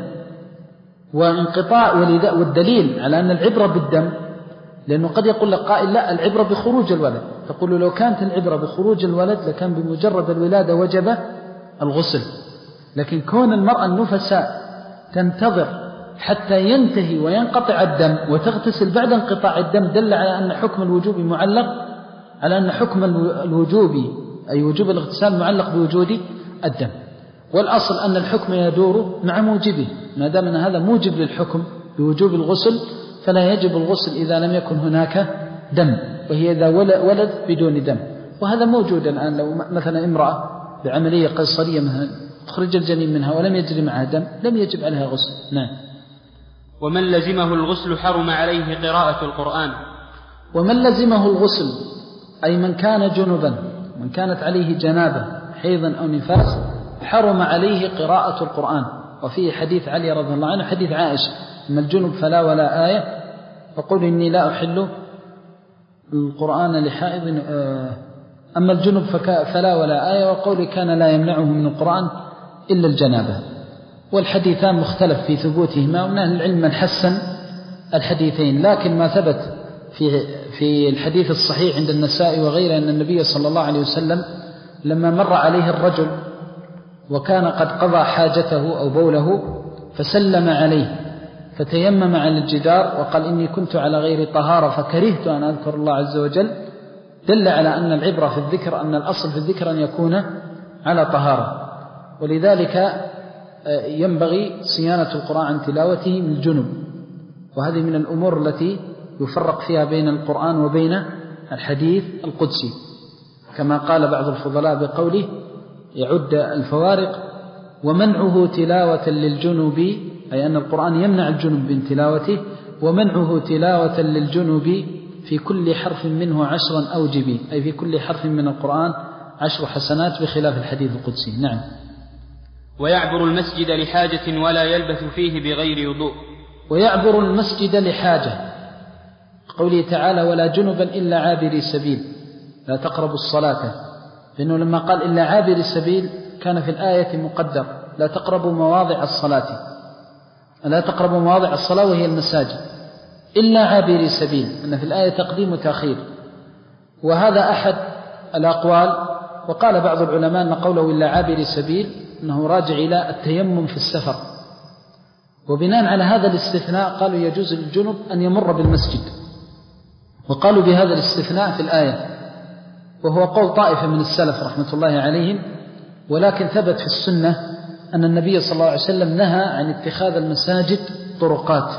[SPEAKER 2] وانقطاع، والدليل على أن العبرة بالدم لأنه قد يقول لك قائل لا العبرة بخروج الولد، تقول لو كانت العبرة بخروج الولد لكان بمجرد الولادة وجب الغسل، لكن كون المرأة النفساء تنتظر حتى ينتهي وينقطع الدم وتغتسل بعد انقطاع الدم دل على أن حكم الوجوب معلق على أن حكم الوجوب أي وجوب الاغتسال معلق بوجود الدم، والأصل أن الحكم يدور مع موجبه، ما دام أن هذا موجب للحكم بوجوب الغسل فلا يجب الغسل إذا لم يكن هناك دم، وهي إذا ولد بدون دم. وهذا موجود الآن، لو مثلا امرأة بعملية قيصرية مثلا تخرج الجنين منها ولم يجري معها دم لم يجب عليها غسل. نعم.
[SPEAKER 1] ومن لزمه الغسل حرم عليه قراءة القرآن.
[SPEAKER 2] ومن لزمه الغسل أي من كان جنبا، من كانت عليه جنابة حيضا أو نفاس حرم عليه قراءة القرآن. وفيه حديث علي رضي الله عنه حديث عائشة: أما الجنب فلا ولا آية، فقل إني لا أحل القرآن لحائض، أما الجنب فلا ولا آية، وقولي كان لا يمنعه من القرآن إلا الجنابة. والحديثان مختلف في ثبوتهما، ومن أهل العلم من حسن الحديثين، لكن ما ثبت في في الحديث الصحيح عند النسائي وغيره أن النبي صلى الله عليه وسلم لما مر عليه الرجل وكان قد قضى حاجته أو بوله فسلم عليه فتيمم على الجدار وقال إني كنت على غير طهارة فكرهت أن أذكر الله عز وجل، دل على أن العبرة في الذكر أن الأصل في الذكر أن يكون على طهارة، ولذلك ينبغي صيانة القرآن عن تلاوته من الجنب. وهذه من الأمور التي يفرق فيها بين القرآن وبين الحديث القدسي، كما قال بعض الفضلاء بقوله يعد الفوارق: ومنعه تلاوة للجنب، أي أن القرآن يمنع الجنب من تلاوته، ومنعه تلاوة للجنب في كل حرف منه عشرا أوجب، أي في كل حرف من القرآن عشر حسنات بخلاف الحديث القدسي. نعم.
[SPEAKER 1] ويعبر المسجد لحاجة ولا يلبث فيه بغير وضوء.
[SPEAKER 2] ويعبر المسجد لحاجة، قوله تعالى: ولا جنبا إلا عابري سبيل لا تقربوا الصلاة، لأنه لما قال إلا عابري سبيل كان في الآية مقدر لا تقربوا مواضع الصلاة، لا تقربوا مواضع الصلاة وهي المساجد، إلا عابري سبيل، أن في الآية تقديم وتأخير، وهذا أحد الأقوال. وقال بعض العلماء أن قوله إلا عابري سبيل أنه راجع إلى التيمم في السفر، وبناء على هذا الاستثناء قالوا يجوز للجنب أن يمر بالمسجد، وقالوا بهذا الاستثناء في الآية، وهو قول طائفة من السلف رحمة الله عليهم، ولكن ثبت في السنة أن النبي صلى الله عليه وسلم نهى عن اتخاذ المساجد طرقات،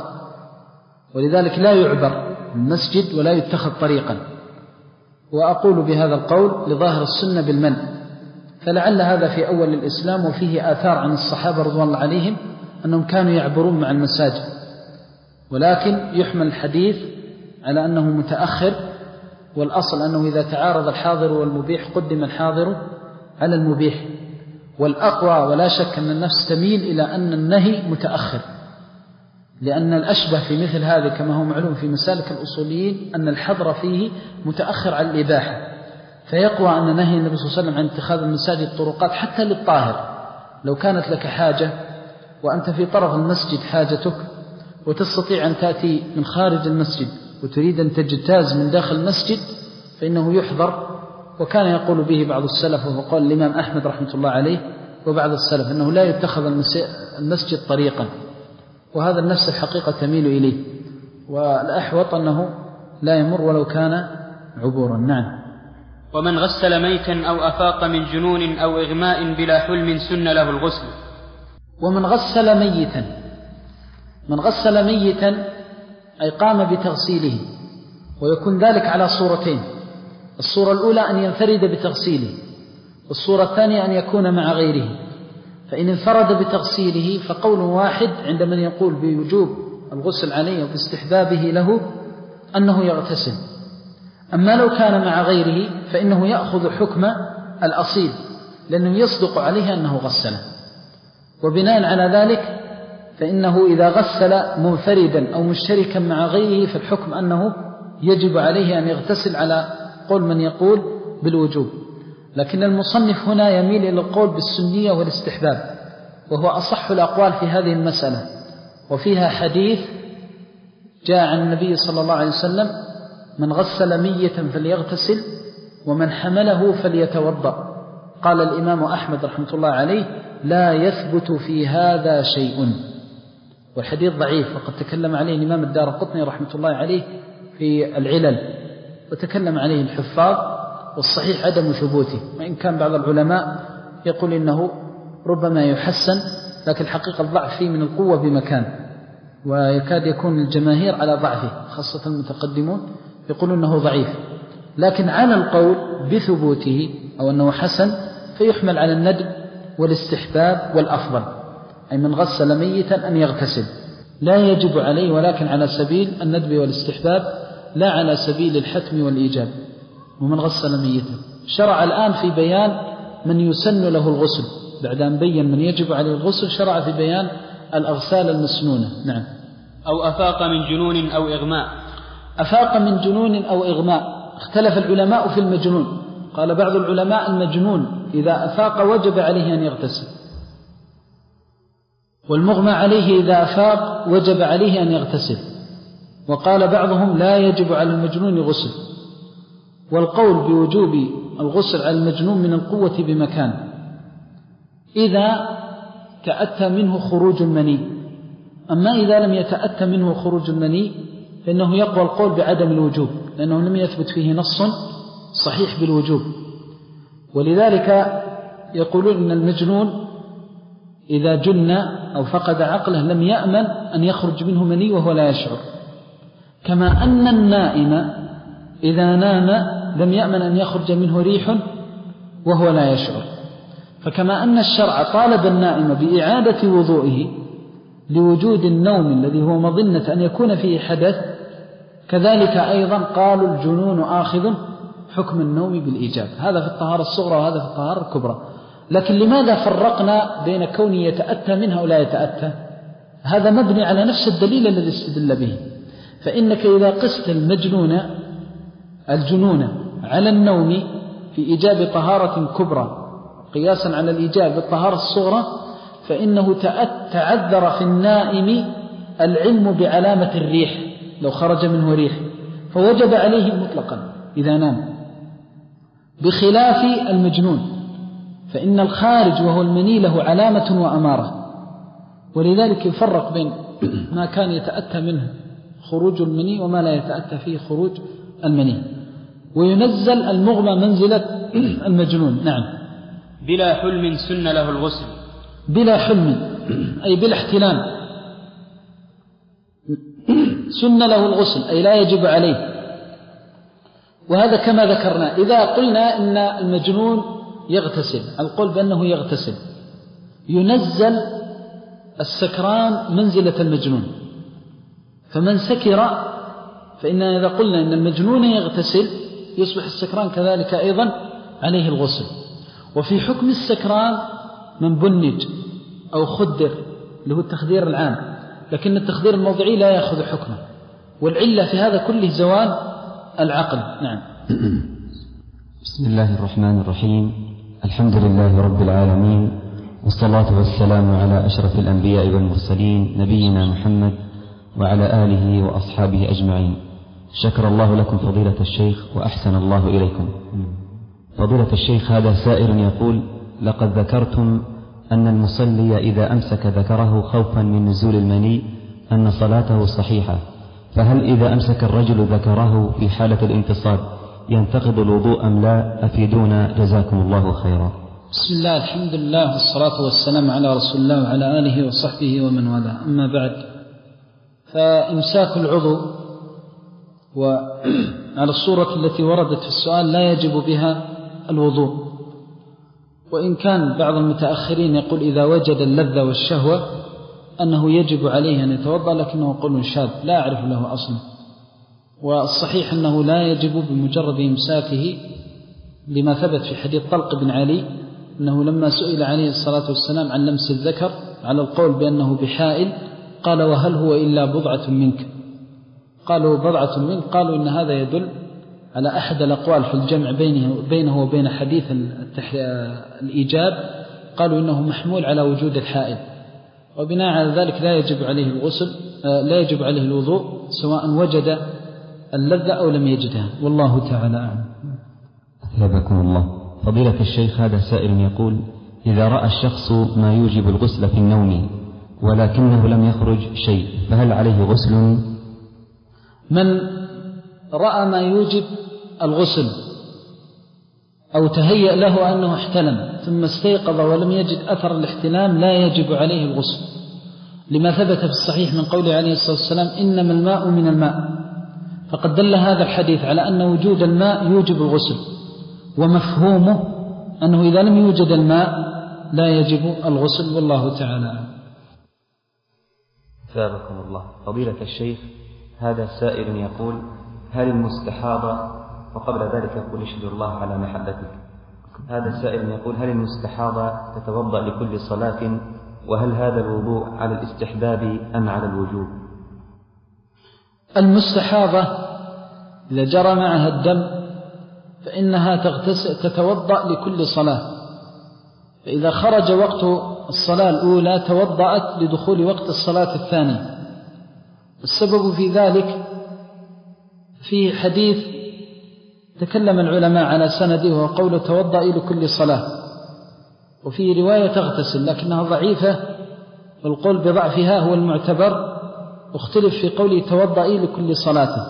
[SPEAKER 2] ولذلك لا يعبر المسجد ولا يتخذ طريقا، وأقول بهذا القول لظاهر السنة بالمنع، فلعل هذا في أول الإسلام، وفيه آثار عن الصحابة رضوان الله عليهم أنهم كانوا يعبرون مع المساجد، ولكن يحمل الحديث على أنه متأخر، والأصل أنه إذا تعارض الحاضر والمبيح قدم الحاضر على المبيح، والأقوى ولا شك أن النفس تميل إلى أن النهي متأخر، لأن الأشبه في مثل هذا كما هو معلوم في مسالك الأصوليين أن الحظر فيه متأخر على الإباحة، فيقوى أن نهي النبي صلى الله عليه وسلم عن اتخاذ المساجد طرقات حتى للطاهر. لو كانت لك حاجة وأنت في طرف المسجد حاجتك وتستطيع أن تأتي من خارج المسجد وتريد أن تجتاز من داخل المسجد فإنه يحظر، وكان يقول به بعض السلف، وهو قول الإمام أحمد رحمة الله عليه وبعض السلف، أنه لا يتخذ المسجد طريقا، وهذا النفس الحقيقة تميل إليه، والأحوط أنه لا يمر ولو كان عبورا. نعم.
[SPEAKER 1] ومن غسل ميتا أو أفاق من جنون أو إغماء بلا حلم سن له الغسل.
[SPEAKER 2] ومن غسل ميتا، من غسل ميتا أي قام بتغسيله، ويكون ذلك على صورتين: الصورة الأولى أن ينفرد بتغسيله، والصورة الثانية أن يكون مع غيره. فإن انفرد بتغسيله فقول واحد عند من يقول بوجوب الغسل عليه وباستحبابه له أنه يغتسل، أما لو كان مع غيره فإنه يأخذ حكم الأصيل، لأنه يصدق عليه أنه غسله، وبناء على ذلك فإنه إذا غسل منفردا أو مشتركا مع غيره فالحكم أنه يجب عليه أن يغتسل على قول من يقول بالوجوب. لكن المصنف هنا يميل إلى القول بالسنية والاستحباب، وهو أصح الأقوال في هذه المسألة، وفيها حديث جاء عن النبي صلى الله عليه وسلم: من غسل ميتا فليغتسل ومن حمله فليتوضأ. قال الإمام أحمد رحمة الله عليه: لا يثبت في هذا شيء، والحديث ضعيف، وقد تكلم عليه الإمام الدارقطني رحمة الله عليه في العلل، وتكلم عليه الحفاظ، والصحيح عدم ثبوته، وإن كان بعض العلماء يقول إنه ربما يحسن، لكن الحقيقة الضعف فيه من القوة بمكان، ويكاد يكون الجماهير على ضعفه، خاصة المتقدمون يقولون أنه ضعيف. لكن على القول بثبوته أو أنه حسن فيحمل على الندب والاستحباب والأفضل، أي من غسل ميتا أن يغتسل، لا يجب عليه، ولكن على سبيل الندب والاستحباب، لا على سبيل الحتم والإيجاب. ومن غسل ميتا شرع الآن في بيان من يسن له الغسل، بعد أن بين من يجب عليه الغسل شرع في بيان الأغسال المسنونة. نعم.
[SPEAKER 1] أو أفاق من جنون أو إغماء.
[SPEAKER 2] أفاق من جنون أو إغماء، اختلف العلماء في المجنون. قال بعض العلماء: المجنون إذا أفاق وجب عليه أن يغتسل، والمغمى عليه إذا أفاق وجب عليه أن يغتسل. وقال بعضهم: لا يجب على المجنون غسل. والقول بوجوب الغسل على المجنون من القوة بمكان، إذا تأتى منه خروج المني. أما إذا لم يتأتى منه خروج المني فإنه يقوى القول بعدم الوجوب، لأنه لم يثبت فيه نص صحيح بالوجوب. ولذلك يقولون إن المجنون إذا جن أو فقد عقله لم يأمن أن يخرج منه مني وهو لا يشعر، كما أن النائم إذا نام لم يأمن أن يخرج منه ريح وهو لا يشعر. فكما أن الشرع طالب النائم بإعادة وضوئه لوجود النوم الذي هو مظنة أن يكون فيه حدث، كذلك أيضا قالوا الجنون آخذ حكم النوم بالإيجاب. هذا في الطهارة الصغرى وهذا في الطهارة الكبرى. لكن لماذا فرقنا بين كونه يتأتى منها ولا يتأتى؟ هذا مبني على نفس الدليل الذي استدل به. فإنك إذا قست المجنون الجنون على النوم في إيجاب طهارة كبرى قياسا على الإيجاب بالطهارة الصغرى، فإنه تعذر في النائم العلم بعلامة الريح لو خرج منه ريح، فوجب عليه مطلقا إذا نام، بخلاف المجنون فإن الخارج وهو المني له علامة وأمارة. ولذلك يفرق بين ما كان يتأتى منه خروج المني وما لا يتأتى فيه خروج المني، وينزل المغمى منزلة المجنون. نعم.
[SPEAKER 1] بلا حلم سن له الغسل.
[SPEAKER 2] بلا حلم أي بلا احتلام سن له الغسل، أي لا يجب عليه. وهذا كما ذكرنا، إذا قلنا إن المجنون يغتسل، القول بأنه يغتسل، ينزل السكران منزلة المجنون. فمن سكر فإننا إذا قلنا إن المجنون يغتسل يصبح السكران كذلك أيضا عليه الغسل. وفي حكم السكران من بنج أو خدر اللي هو التخدير العام، لكن التخدير الموضعي لا يأخذ حكمه، والعلة في هذا كله زوال العقل. نعم.
[SPEAKER 3] بسم الله الرحمن الرحيم. الحمد لله رب العالمين، والصلاة والسلام على أشرف الأنبياء والمرسلين نبينا محمد وعلى آله وأصحابه أجمعين. شكر الله لكم فضيلة الشيخ وأحسن الله إليكم. فضيلة الشيخ، هذا سائل يقول: لقد ذكرتم أن المصلي إذا أمسك ذكره خوفا من نزول المني أن صلاته صحيحة، فهل إذا أمسك الرجل ذكره في حالة الانتصاب ينتقض الوضوء أم لا؟ أفيدونا جزاكم الله خيرا.
[SPEAKER 2] بسم الله، الحمد لله، والصلاة والسلام على رسول الله وعلى آله وصحبه ومن والاه. أما بعد، فإمساك العضو وعلى الصورة التي وردت في السؤال لا يجب بها الوضوء، وإن كان بعض المتأخرين يقول إذا وجد اللذة والشهوة أنه يجب عليه أن يتوضأ، لكنه قول شاذ لا أعرف له أصلا. والصحيح أنه لا يجب بمجرد إمساكه، لما ثبت في حديث طلق بن علي أنه لما سئل عليه الصلاة والسلام عن لمس الذكر على القول بأنه بحائل قال: وهل هو إلا بضعة منك؟ قالوا بضعة منه، قالوا إن هذا يدل على أحد الأقوال في الجمع بينه, بينه وبين حديث الإيجاب، قالوا إنه محمول على وجود الحائل، وبناء على ذلك لا يجب عليه الغسل، لا يجب عليه الوضوء سواء وجد اللذة أو لم يجدها، والله تعالى أعلم.
[SPEAKER 3] أثابكم الله. فضيلة الشيخ، هذا سائل يقول: إذا رأى الشخص ما يوجب الغسل في النوم ولكنه لم يخرج شيء فهل عليه غسل؟
[SPEAKER 2] من رأى ما يوجب الغسل أو تهيأ له أنه احتلم ثم استيقظ ولم يجد أثر الاحتلام لا يجب عليه الغسل، لما ثبت في الصحيح من قوله عليه الصلاة والسلام: إنما الماء من الماء، فقد دل هذا الحديث على أن وجود الماء يوجب الغسل، ومفهومه أنه إذا لم يوجد الماء لا يجب الغسل، والله تعالى.
[SPEAKER 3] ثابكم الله. فضيلة الشيخ، هذا سائل يقول: هل المستحاضة، وقبل ذلك يقول: اشهد الله على محبتك. هذا سائل يقول: هل المستحاضة تتوضأ لكل صلاة؟ وهل هذا الوضوء على الاستحباب أم على الوجوب؟
[SPEAKER 2] المستحاضة إذا جرى معها الدم فإنها تتوضأ لكل صلاة، فإذا خرج وقت الصلاة الأولى توضأت لدخول وقت الصلاة الثانية. السبب في ذلك في حديث تكلم العلماء على سنده وهو قول توضئي لكل صلاة، وفي رواية تغتسل لكنها ضعيفة، والقول بضعفها هو المعتبر، واختلف في قوله توضئي لكل صلاة.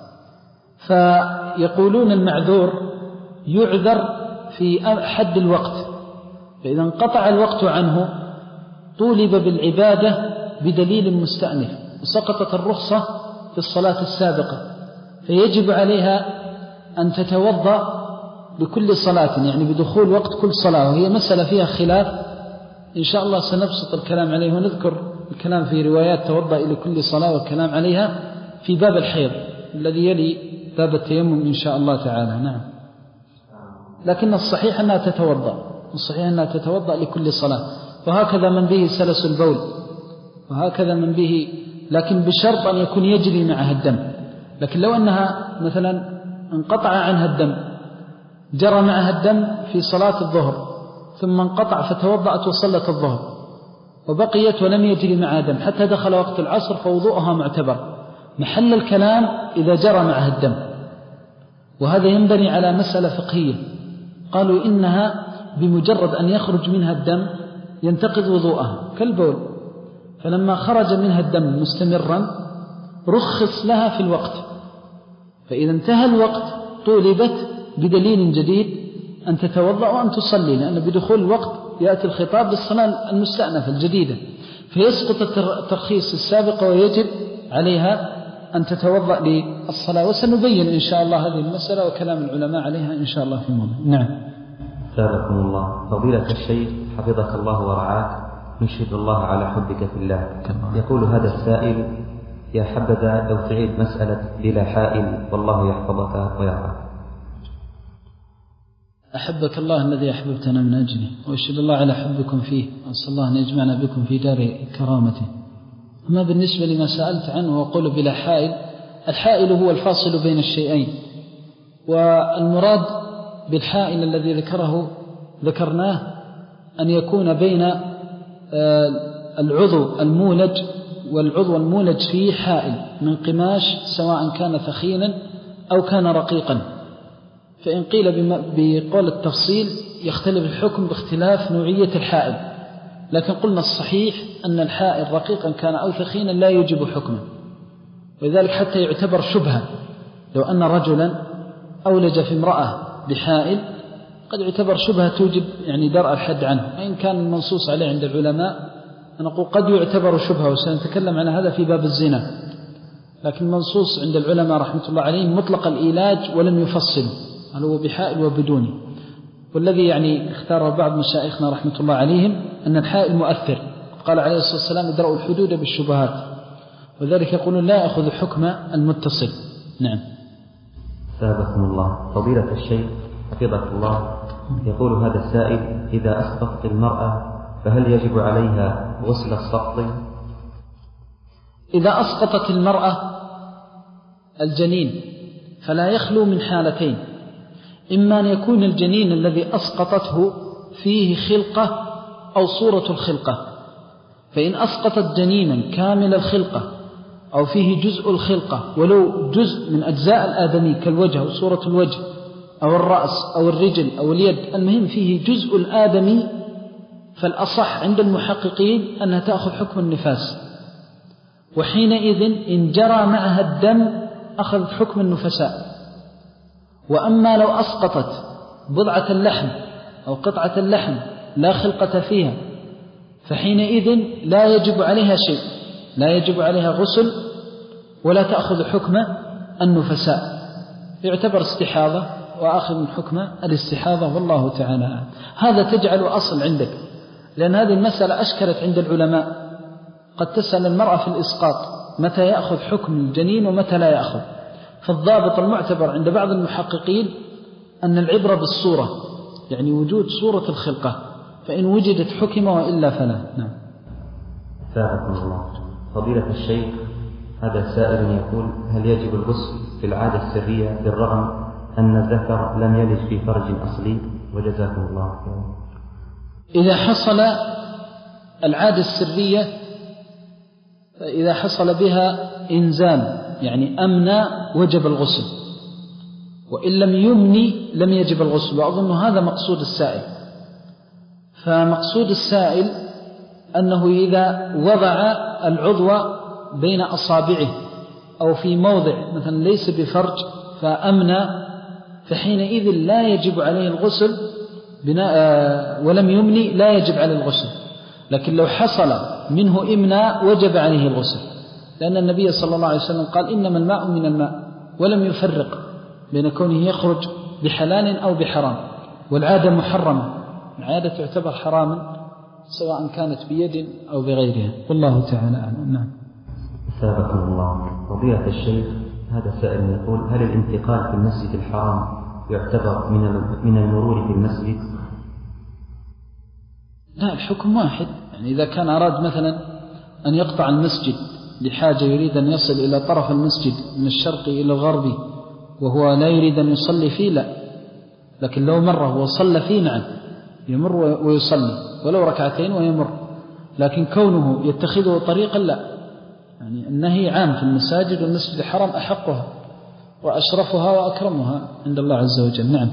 [SPEAKER 2] فيقولون المعذور يعذر في حد الوقت، فإذا انقطع الوقت عنه طولب بالعبادة بدليل مستأنف وسقطت الرخصة في الصلاة السابقة، فيجب عليها أن تتوضأ لكل صلاة، يعني بدخول وقت كل صلاة، وهي مسألة فيها خلاف إن شاء الله سنبسط الكلام عليه، ونذكر الكلام في روايات توضأ لكل صلاة والكلام عليها في باب الحيض الذي يلي باب التيمم إن شاء الله تعالى. نعم، لكن الصحيح أنها تتوضأ، الصحيح أنها تتوضأ لكل صلاة، وهكذا من به سلس البول، وهكذا من به، لكن بشرط أن يكون يجري معها الدم. لكن لو أنها مثلا انقطع عنها الدم، جرى معها الدم في صلاة الظهر ثم انقطع فتوضأت وصلت الظهر وبقيت ولم يجري معها دم حتى دخل وقت العصر، فوضوءها معتبر. محل الكلام إذا جرى معها الدم، وهذا ينبني على مسألة فقهية، قالوا إنها بمجرد أن يخرج منها الدم ينتقض وضوءها كالبول، فلما خرج منها الدم مستمرا رخص لها في الوقت، فإذا انتهى الوقت طولبت بدليل جديد أن تتوضأ وأن تصلي، لأن بدخول الوقت يأتي الخطاب بالصلاة المستأنفة الجديدة، فيسقط الترخيص السابق ويجب عليها أن تتوضأ للصلاة. وسنبين إن شاء الله هذه المسألة وكلام العلماء عليها إن شاء الله في الموضوع. نعم.
[SPEAKER 3] سابقكم الله. فضيلة الشيخ حفظك الله ورعاك، نشهد الله على حبك في الله. يقول هذا السائل: يا حبذا لو تعيد مسألة بلا حائل، والله يحفظك ويرعاك.
[SPEAKER 2] أحبك الله الذي أحببتنا من أجله، وأشهد الله على حبكم فيه، وأسأل الله أن يجمعنا بكم في دار كرامته. أما بالنسبة لما سألت عنه وقول بلا حائل، الحائل هو الفاصل بين الشيئين، والمراد بالحائل الذي ذكره ذكرناه أن يكون بين العضو المولج والعضو المولج فيه حائل من قماش، سواء كان ثخينا أو كان رقيقا. فإن قيل بقول التفصيل يختلف الحكم باختلاف نوعية الحائل، لكن قلنا الصحيح أن الحائل رقيقا كان أو ثخينا لا يجب حكمه، ولذلك حتى يعتبر شبهة. لو أن رجلا أولج في امرأة بحائل قد يعتبر شبهة توجب يعني درء الحد عنه، وإن كان المنصوص عليه عند العلماء نقول قد يعتبر شبهة، وسنتكلم عن هذا في باب الزنا، لكن المنصوص عند العلماء رحمة الله عليهم مطلق الإيلاج ولم يفصل هل هو بحائل وبدونه. والذي يعني اختار بعض مشايخنا رحمة الله عليهم أن الحائل مؤثر، قال عليه الصلاة والسلام: ادرأوا الحدود بالشبهات، وذلك يقولون لا يأخذ حكم المتصل. نعم.
[SPEAKER 3] سابقكم الله. فضيلة الشيخ حفظك الله، يقول هذا السائل: إذا أسقطت المرأة فهل يجب عليها غسل السقط؟
[SPEAKER 2] إذا أسقطت المرأة الجنين فلا يخلو من حالتين: إما أن يكون الجنين الذي أسقطته فيه خلقة أو صورة الخلقة، فإن أسقطت جنينا كامل الخلقة أو فيه جزء الخلقة ولو جزء من أجزاء الآدمي كالوجه أو صورة الوجه أو الرأس أو الرجل أو اليد، المهم فيه جزء الآدمي، فالأصح عند المحققين أنها تأخذ حكم النفاس، وحينئذ إن جرى معها الدم أخذت حكم النفساء. وأما لو أسقطت بضعة اللحم أو قطعة اللحم لا خلقة فيها فحينئذ لا يجب عليها شيء، لا يجب عليها غسل ولا تأخذ حكم النفساء، يعتبر استحاضة وأخذ من حكم الاستحاضة، والله تعالى أعلم. هذا تجعل أصل عندك، لأن هذه المسألة أشكلت عند العلماء. قد تسأل المرأة في الإسقاط متى يأخذ حكم الجنين ومتى لا يأخذ، فالضابط المعتبر عند بعض المحققين أن العبرة بالصورة، يعني وجود صورة الخلقة، فإن وجدت حكم وإلا فلا. نعم.
[SPEAKER 3] سابقا الله. فضيلة الشيخ، هذا سائل يقول: هل يجب الغسل في العادة السرية بالرغم أن الذكر لم يلج في فرج أصلي؟ وجزاكم الله خيرا.
[SPEAKER 2] إذا حصل العادة السرية، إذا حصل بها إنزال يعني أمنى وجب الغسل، وإن لم يمني لم يجب الغسل، وأظن هذا مقصود السائل. فمقصود السائل أنه إذا وضع العضو بين أصابعه أو في موضع مثلا ليس بفرج فأمنى، فحينئذ لا يجب عليه الغسل بناء، ولم يمني لا يجب عليه الغسل. لكن لو حصل منه إمناء وجب عليه الغسل، لأن النبي صلى الله عليه وسلم قال: إنما الماء من الماء، ولم يفرق بين كونه يخرج بحلال أو بحرام. والعادة محرمة، العادة تعتبر حراما سواء كانت بيد أو بغيرها، والله تعالى أعلم. نعم.
[SPEAKER 3] سابقا الله. فضيلة الشيخ، هذا سائل يقول: هل الانتقال في المسجد الحرام يعتبر من من المرور في المسجد؟
[SPEAKER 2] لا، الحكم واحد. يعني إذا كان أراد مثلا أن يقطع المسجد لحاجة يريد أن يصل إلى طرف المسجد من الشرق إلى الغرب وهو لا يريد أن يصلي فيه، لا. لكن لو مره وصلى فيه نعم يمر ويصلي ولو ركعتين ويمر. لكن كونه يتخذه طريقا لا، يعني النهي عام في المساجد، والمسجد الحرام أحقها وأشرفها وأكرمها عند الله عز وجل. نعم.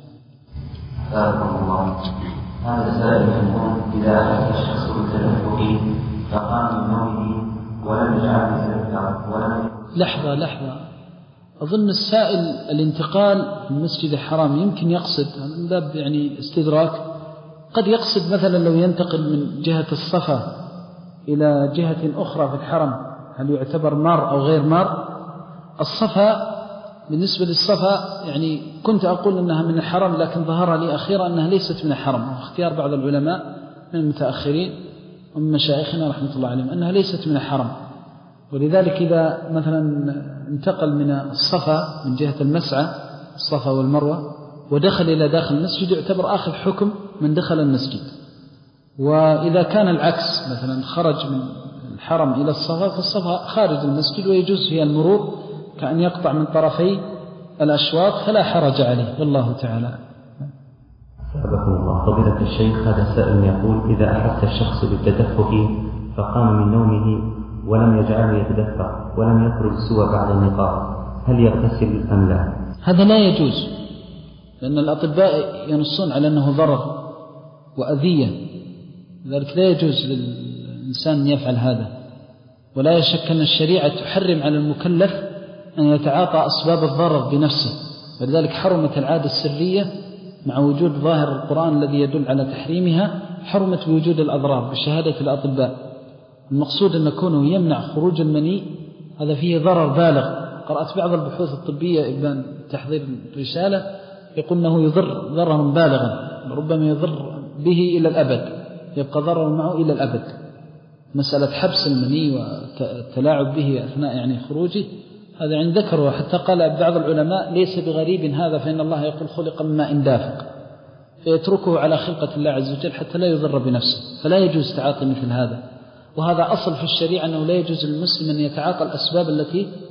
[SPEAKER 3] الله. هذا سائل يقول: إذا أخذ الشخص بالتدفق فقام من نومه ولم يجعل يتذكر ولم
[SPEAKER 2] لحظة لحظة أظن السائل الانتقال في المسجد الحرام يمكن يقصد من باب يعني استدراك، قد يقصد مثلا لو ينتقل من جهة الصفا إلى جهة أخرى في الحرم هل يعتبر مار أو غير مار؟ الصفا بالنسبة للصفا يعني كنت أقول أنها من الحرم، لكن ظهر لي أخيرا أنها ليست من الحرم، واختيار بعض العلماء من المتأخرين ومن مشايخنا رحمة الله عليهم أنها ليست من الحرم. ولذلك إذا مثلا انتقل من الصفا من جهة المسعى الصفا والمروة ودخل إلى داخل المسجد يعتبر آخر حكم من دخل المسجد. وإذا كان العكس مثلا خرج من الحرم إلى الصفا فالصفا خارج المسجد ويجوز فيها المرور كأن يقطع من طرفي الأشواط فلا حرج عليه، والله تعالى.
[SPEAKER 3] سابقنا الله. فضيلة الشيخ، هذا سائل يقول: إذا أحس الشخص بالتدفق فقام من نومه ولم يجعله يتدفق ولم يخرج سوى بعد النقاط، هل يغتسل أم لا؟
[SPEAKER 2] هذا لا يجوز، لأن الأطباء ينصون على أنه ضرر وأذية، لذلك لا يجوز للإنسان أن يفعل هذا. ولا يشك أن الشريعة تحرم على المكلف أن يتعاطى أسباب الضرر بنفسه، ولذلك حرمت العادة السرية مع وجود ظاهر القرآن الذي يدل على تحريمها، حرمت بوجود الأضرار بشهادة الأطباء. المقصود أن كونه يمنع خروج المني هذا فيه ضرر بالغ. قرأت بعض البحوث الطبية إبان تحضير رسالة يقول أنه يضر ضررا بالغا، ربما يضر به إلى الأبد، يبقى ضرر معه إلى الأبد. مسألة حبس المني والتلاعب به أثناء يعني خروجه هذا عند ذكره، حتى قال بعض العلماء ليس بغريب هذا، فإن الله يقول خلق من ماء دافق، فيتركه على خلقة الله عز وجل حتى لا يضر بنفسه، فلا يجوز تعاطي مثل هذا. وهذا أصل في الشريعة أنه لا يجوز للمسلم أن يتعاطى الأسباب التي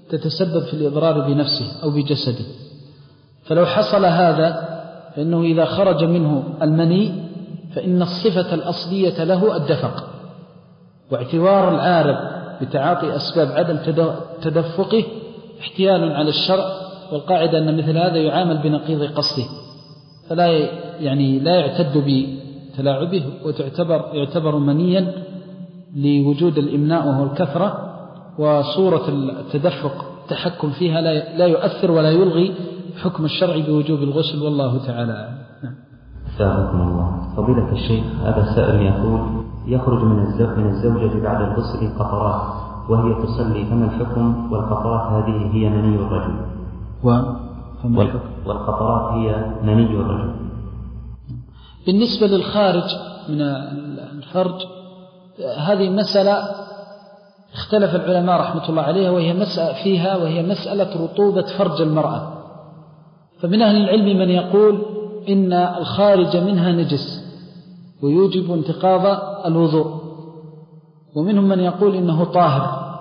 [SPEAKER 2] تتسبب في الإضرار بنفسه أو بجسده. فلو حصل هذا فإنه إذا خرج منه المني فإن الصفة الأصلية له الدفق، واعتبار العارض بتعاطي أسباب عدم تدفقه احتيال على الشرع، والقاعدة أن مثل هذا يعامل بنقيض قصده، فلا يعني لا يعتد بتلاعبه وتعتبر يعتبر منيا لوجود الإمناء وهو الكثرة، وصورة التدفق التحكم فيها لا يؤثر ولا يلغي حكم الشرع بوجوب الغسل، والله تعالى أعلم. نعم.
[SPEAKER 3] سابقكم الله. فضيلة الشيخ، هذا السائل يقول: يخرج من الزوج من الزوجة بعد الغسل قطرات وهي تصلي، فما الحكم؟ والقطرات هذه هي مني الرجل.
[SPEAKER 2] و...
[SPEAKER 3] والقطرات هي مني الرجل.
[SPEAKER 2] بالنسبة للخارج من الفرج هذه مسألة اختلف العلماء رحمة الله عليها، وهي مسألة فيها وهي مسألة رطوبة فرج المرأة. فمن أهل العلم من يقول إن الخارج منها نجس ويوجب انتقاض الوضوء، ومنهم من يقول إنه طاهر،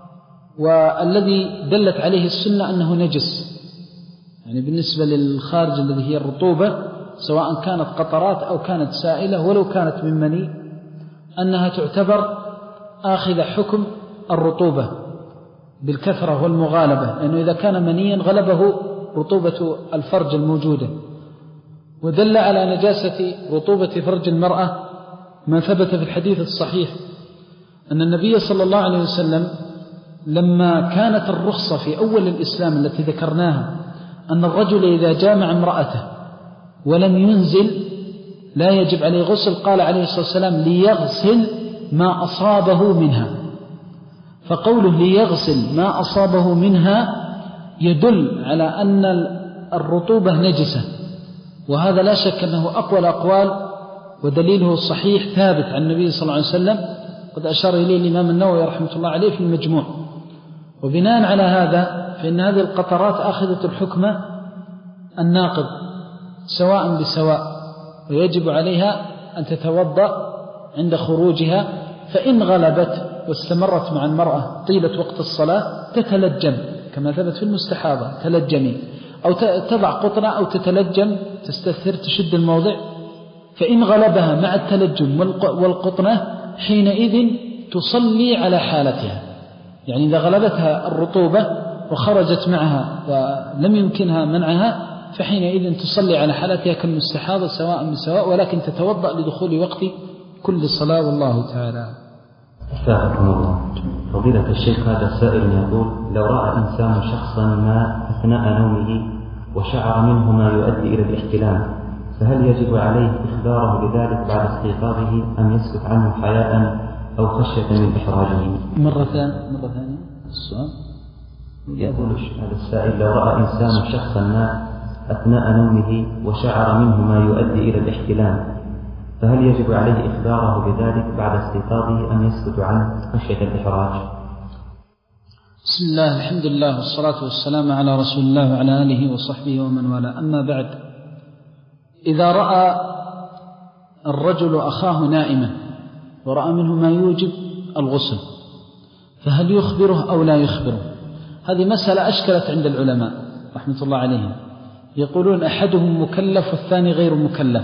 [SPEAKER 2] والذي دلت عليه السنة أنه نجس، يعني بالنسبة للخارج الذي هي الرطوبة سواء كانت قطرات أو كانت سائلة ولو كانت من مني، أنها تعتبر آخذ حكم الرطوبة بالكثرة والمغالبة، لأنه إذا كان منيا غلبه رطوبة الفرج الموجودة. ودل على نجاسة رطوبة فرج المرأة ما ثبت في الحديث الصحيح أن النبي صلى الله عليه وسلم لما كانت الرخصة في أول الإسلام التي ذكرناها أن الرجل إذا جامع امرأته ولم ينزل لا يجب عليه غسل، قال عليه الصلاة والسلام: ليغسل ما أصابه منها. فقوله ليغسل ما أصابه منها يدل على أن الرطوبة نجسة، وهذا لا شك أنه أقوى الأقوال، ودليله الصحيح ثابت عن النبي صلى الله عليه وسلم، قد أشار إليه الإمام النووي رحمة الله عليه في المجموع. وبناء على هذا فإن هذه القطرات أخذت الحكم الناقض سواء بسواء، ويجب عليها أن تتوضأ عند خروجها، فإن غلبت واستمرت مع المرأة طيلة وقت الصلاة تتلجم كما ثبت في المستحاضة، تلجمي، أو تضع قطنة أو تتلجم تستثر تشد الموضع، فإن غلبها مع التلجم والقطنة حينئذ تصلي على حالتها، يعني إذا غلبتها الرطوبة وخرجت معها ولم يمكنها منعها فحينئذ تصلي على حالتها كالمستحاضة سواء بسواء، ولكن تتوضأ لدخول وقت كل صلاة، والله تعالى.
[SPEAKER 3] أستغفر الله. فضيلة الشيخ، هذا السائل يقول: لو رأى إنسان شخصا ما أثناء نومه وشعر منه ما يؤدي إلى الاحتلام، فهل يجب عليه إخباره بذلك بعد استيقاظه أم يسكت عنه حياء أو خشية من إحراجه؟
[SPEAKER 2] مرة ثانية مرة ثانية السؤال.
[SPEAKER 3] يقول هذا السائل: لو رأى إنسان شخصا ما أثناء نومه وشعر منه ما يؤدي إلى الاحتلام، فهل يجب عليه إخباره بذلك بعد استيقاظه أم يسكت عنه خشية الإحراج؟
[SPEAKER 2] بسم الله، الحمد لله، والصلاة والسلام على رسول الله وعلى آله وصحبه ومن والاه. أما بعد، إذا رأى الرجل أخاه نائما ورأى منه ما يوجب الغسل، فهل يخبره أو لا يخبره؟ هذه مسألة أشكلت عند العلماء رحمة الله عليهم، يقولون أحدهم مكلف والثاني غير مكلف.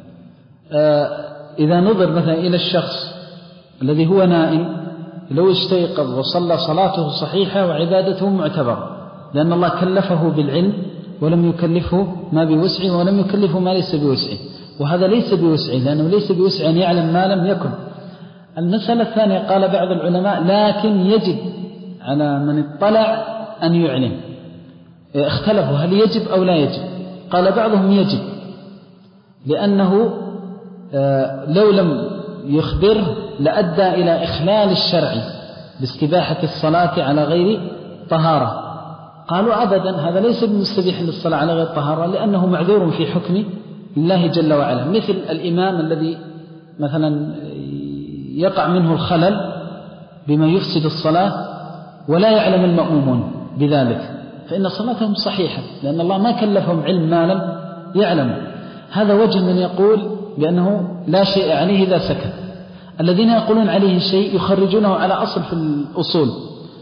[SPEAKER 2] إذا نظر مثلا إلى الشخص الذي هو نائم، لو استيقظ وصلى صلاته صحيحة وعبادته معتبرة، لأن الله كلفه بالعلم ولم يكلفه ما بوسعه ولم يكلفه ما ليس بوسعه، وهذا ليس بوسعه لأنه ليس بوسعه أن يعلم ما لم يكن. المسألة الثانية قال بعض العلماء: لكن يجب على من اطلع أن يعلم. اختلفوا هل يجب أو لا يجب. قال بعضهم يجب، لأنه لو لم يخبره لأدى إلى إخلال الشرع باستباحة الصلاة على غير طهارة. قالوا أبدا، هذا ليس بمستبيح للصلاة على غير طهارة، لأنه معذور في حكم الله جل وعلا، مثل الإمام الذي مثلا يقع منه الخلل بما يفسد الصلاة ولا يعلم المأمومون بذلك، فإن صلاتهم صحيحة، لأن الله ما كلفهم علم ما لم يعلم. هذا وجه من يقول بأنه لا شيء عليه إذا سكت. الذين يقولون عليه شيء يخرجونه على أصل في الأصول،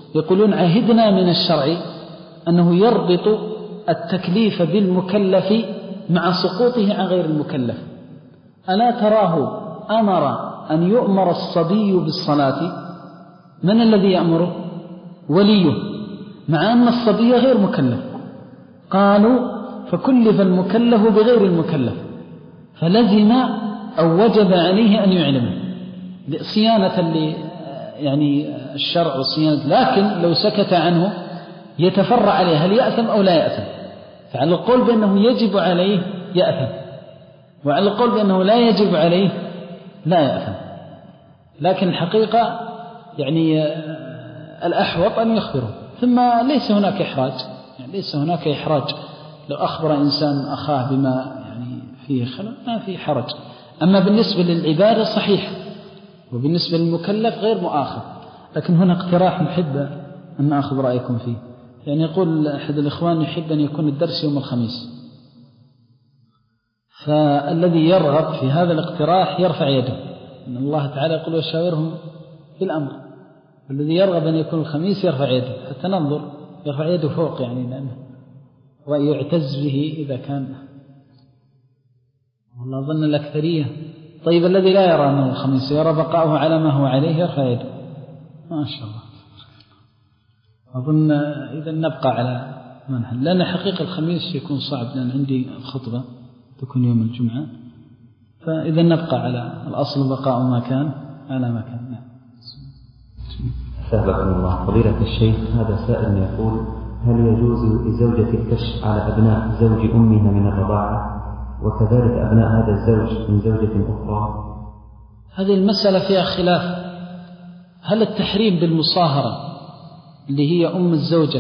[SPEAKER 2] يقولون عهدنا من الشرع أنه يربط التكليف بالمكلف مع سقوطه عن غير المكلف. ألا تراه أمر أن يؤمر الصبي بالصلاة؟ من الذي يأمره؟ وليه، مع أن الصبي غير مكلف. قالوا فكلف المكلف بغير المكلف، فلزم أو وجب عليه أن يعلمه صيانة يعني الشرع والصيانة. لكن لو سكت عنه يتفرع عليه هل يأثم أو لا يأثم. فعلى القول بأنه يجب عليه يأثم، وعلى القول بأنه لا يجب عليه لا يأثم. لكن الحقيقة يعني الأحوط أن يخبره. ثم ليس هناك إحراج، يعني ليس هناك إحراج لو أخبر إنسان أخاه بما يعني فيه خلل ما فيه حرج. أما بالنسبة للعبادة صحيح، وبالنسبة للمكلف غير مؤاخذ. لكن هنا اقتراح محب أن أخذ رأيكم فيه. يعني يقول أحد الإخوان يحب أن يكون الدرس يوم الخميس، فالذي يرغب في هذا الاقتراح يرفع يده، إن الله تعالى يقول وشاورهم في الأمر. الذي يرغب أن يكون الخميس يرفع يده حتى ننظر، يرفع يده فوق يعني لأنه ويعتز به إذا كان. والله أظن الأكثرية. طيب الذي لا يرى أنه الخميس يرى بقاؤه على ما هو عليه يرفع يده. ما شاء الله. أظن إذا نبقى على منهج، لأن حقيقة الخميس يكون صعب لأن عندي الخطبة تكون يوم الجمعة، فإذا نبقى على الأصل بقاء ما كان على ما كان.
[SPEAKER 3] سابقكم الله. فضيلة الشيخ، هذا سائل يقول: هل يجوز لزوجة الكشف على أبناء زوج أمها من الرضاعة، وكذلك أبناء هذا الزوج من زوجة أخرى؟
[SPEAKER 2] هذه المسألة فيها خلاف. هل التحريم بالمصاهرة اللي هي أم الزوجة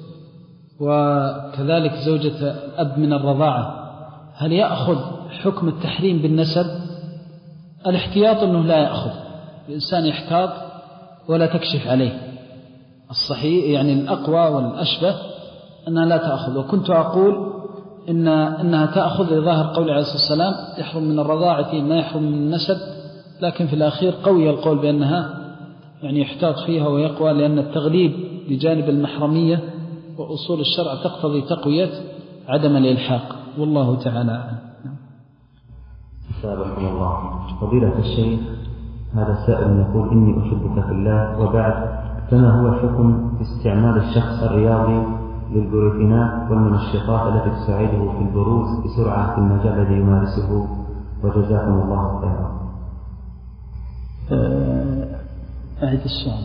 [SPEAKER 2] وكذلك زوجة الأب من الرضاعة هل يأخذ حكم التحريم بالنسب؟ الاحتياط أنه لا يأخذ. الإنسان يحتاط ولا تكشف عليه. الصحيح يعني الأقوى والأشبه أنها لا تأخذ. وكنت أقول إن إنها تأخذ لظاهر قول عليه الصلاة والسلام يحرم من الرضاعة ما يحرم من النسب، لكن في الأخير قوي القول بأنها يعني يحتاط فيها ويقوى، لأن التغليب بجانب المحرمية وأصول الشرع تقتضي تقوية عدم الإلحاق. والله تعالى أعلم.
[SPEAKER 3] سابقكم الله. فضيلة الشيخ، هذا سائل يقول: إني أحبك في الله، وبعد فما هو حكم استعمال الشخص الرياضي للبروتينات والمنشطات التي تساعده في البروز بسرعة في المجال الذي يمارسه، وجزاكم الله خيرا.
[SPEAKER 2] أعد السؤال.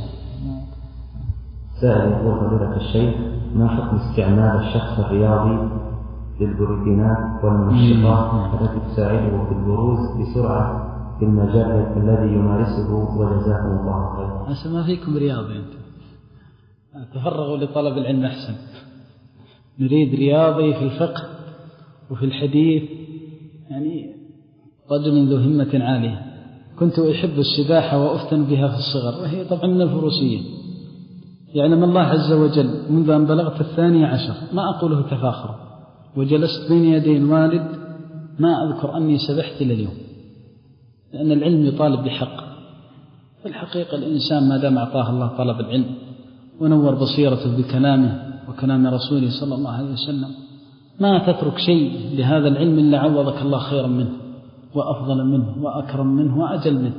[SPEAKER 3] سائل يقول: فضيلة الشيخ، ما حكم استعمال الشخص الرياضي للبروتينات والمنشطات التي تساعده في البروز بسرعة في المجال الذي يمارسه، وجزاكم الله خيرا.
[SPEAKER 2] هسه ما فيكم رياضي أنت، تفرغوا لطلب العلم أحسن. نريد رياضي في الفقه وفي الحديث، يعني رجل ذو همة عالية. كنت أحب السباحة وأفتن بها في الصغر، وهي طبعا من الفروسية. يعلم الله عز وجل منذ أن بلغت الثانية عشر، ما أقوله تفاخر، وجلست بين يدي الوالد ما أذكر أني سبحت إلى اليوم، لأن العلم يطالب بحق. في الحقيقة الإنسان ما دام أعطاه الله طلب العلم ونور بصيرته بكلامه وكلام رسوله صلى الله عليه وسلم، ما تترك شيء لهذا العلم إلا عوضك الله خيرا منه وأفضل منه وأكرم منه وأجل منه.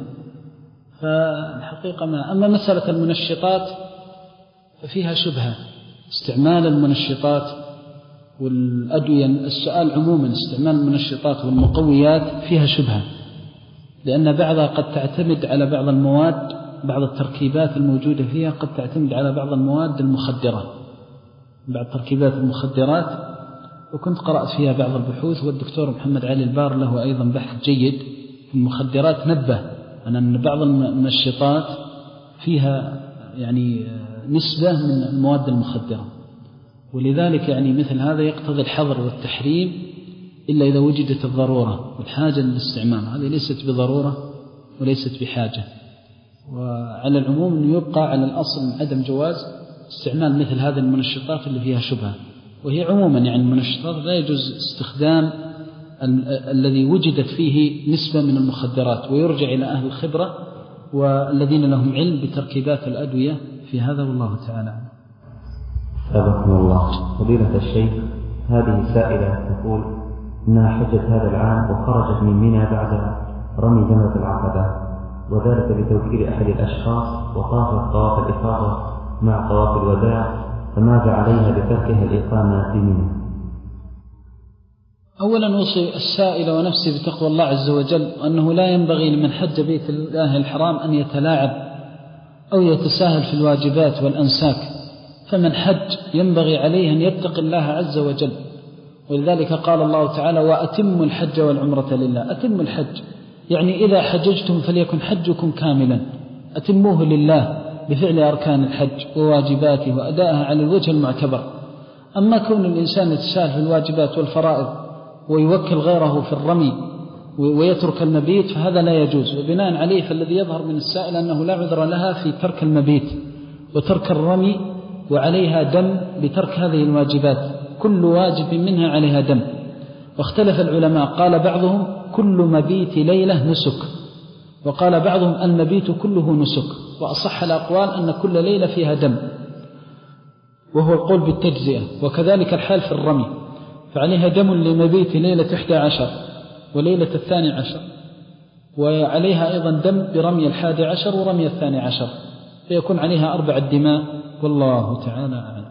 [SPEAKER 2] فالحقيقة ما. أما مسألة المنشطات ففيها شبهة، استعمال المنشطات والأدوية، السؤال عموما استعمال المنشطات والمقويات فيها شبهة، لأن بعضها قد تعتمد على بعض المواد، بعض التركيبات الموجودة فيها قد تعتمد على بعض المواد المخدرة، بعض تركيبات المخدرات. وكنت قرأت فيها بعض البحوث، والدكتور محمد علي البار له أيضا بحث جيد في المخدرات، نبه أن بعض المنشطات فيها يعني نسبة من المواد المخدرة، ولذلك يعني مثل هذا يقتضي الحظر والتحريم إلا إذا وجدت الضرورة والحاجة للاستعمال. هذه ليست بضرورة وليست بحاجة. وعلى العموم أنه يبقى على الأصل من عدم جواز استعمال مثل هذه المنشطات اللي فيها شبهة. وهي عموما يعني المنشطات لا يجوز استخدام ال- الذي وجدت فيه نسبة من المخدرات، ويرجع إلى أهل الخبرة والذين لهم علم بتركيبات الأدوية في هذا والله تعالى.
[SPEAKER 3] أبقنا الله. فضيلة الشيخ، هذه سائلة تقول إنها حجت هذا العام وخرجت من منى بعد رمي جمرة العقبة، وذلك بتوكيل أحد الأشخاص، وطافت طواف الإفاضة مع طواف الوداع، فماذا عليها بتركها الإقامة في منى؟
[SPEAKER 2] أولا أوصي السائل ونفسي بتقوى الله عز وجل، وأنه لا ينبغي لمن حج بيت الله الحرام أن يتلاعب أو يتساهل في الواجبات والأنساك، فمن حج ينبغي عليه أن يتقي الله عز وجل، ولذلك قال الله تعالى: وأتموا الحج والعمرة لله. أتموا الحج يعني إذا حججتم فليكن حجكم كاملا، أتموه لله بفعل أركان الحج وواجباته وأدائها على الوجه المعتبر. أما كون الإنسان يتساهل في الواجبات والفرائض ويوكل غيره في الرمي ويترك المبيت فهذا لا يجوز، وبناء عليه فالذي يظهر من السائل أنه لا عذر لها في ترك المبيت وترك الرمي، وعليها دم بترك هذه الواجبات، كل واجب منها عليها دم. واختلف العلماء، قال بعضهم كل مبيت ليلة نسك، وقال بعضهم المبيت كله نسك، وأصح الأقوال أن كل ليلة فيها دم، وهو القول بالتجزئة. وكذلك الحال في الرمي، فعليها دم لمبيت ليلة إحدى عشر وليلة الثاني عشر، وعليها أيضا دم برمي الحادي عشر ورمي الثاني عشر، فيكون عليها أربع الدماء، والله تعالى أعلم.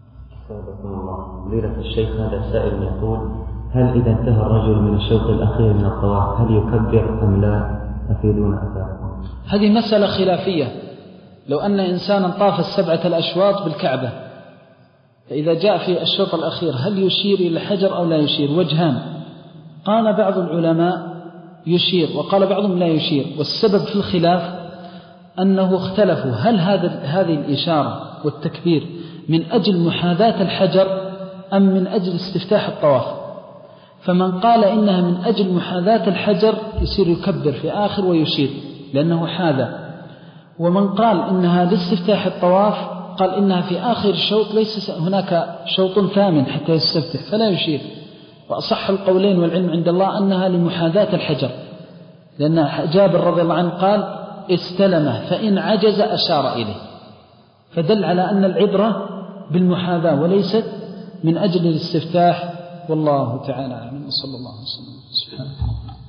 [SPEAKER 3] فضيلة الشيخ، هذا السائل يقول: هل إذا انتهى الرجل من الشوط الأخير من الطواف هل يكبر أم لا؟ أفيدونا أثاركم.
[SPEAKER 2] هذه مسألة خلافية. لو أن إنسانا طاف السبعة الأشواط بالكعبة، فإذا جاء في الشوط الأخير هل يشير إلى الحجر أو لا يشير؟ وجهان، قال بعض العلماء يشير وقال بعضهم لا يشير، والسبب في الخلاف أنه اختلفوا هل هذا هذه الإشارة والتكبير من أجل محاذاة الحجر أم من أجل استفتاح الطواف. فمن قال إنها من أجل محاذاة الحجر يصير يكبر في آخر ويشير لأنه حاذى، ومن قال إنها لاستفتاح الطواف قال إنها في آخر الشوط، ليس هناك شوط ثامن حتى يستفتح فلا يشير. وأصح القولين والعلم عند الله أنها لمحاذاة الحجر، لأن جابر رضي الله عنه قال: استلمه فإن عجز أشار إليه، فدل على أن العبرة بالمحاذاة وليست من أجل الاستفتاح، والله تعالى أعلم. صلى الله عليه وسلم. سبحانه.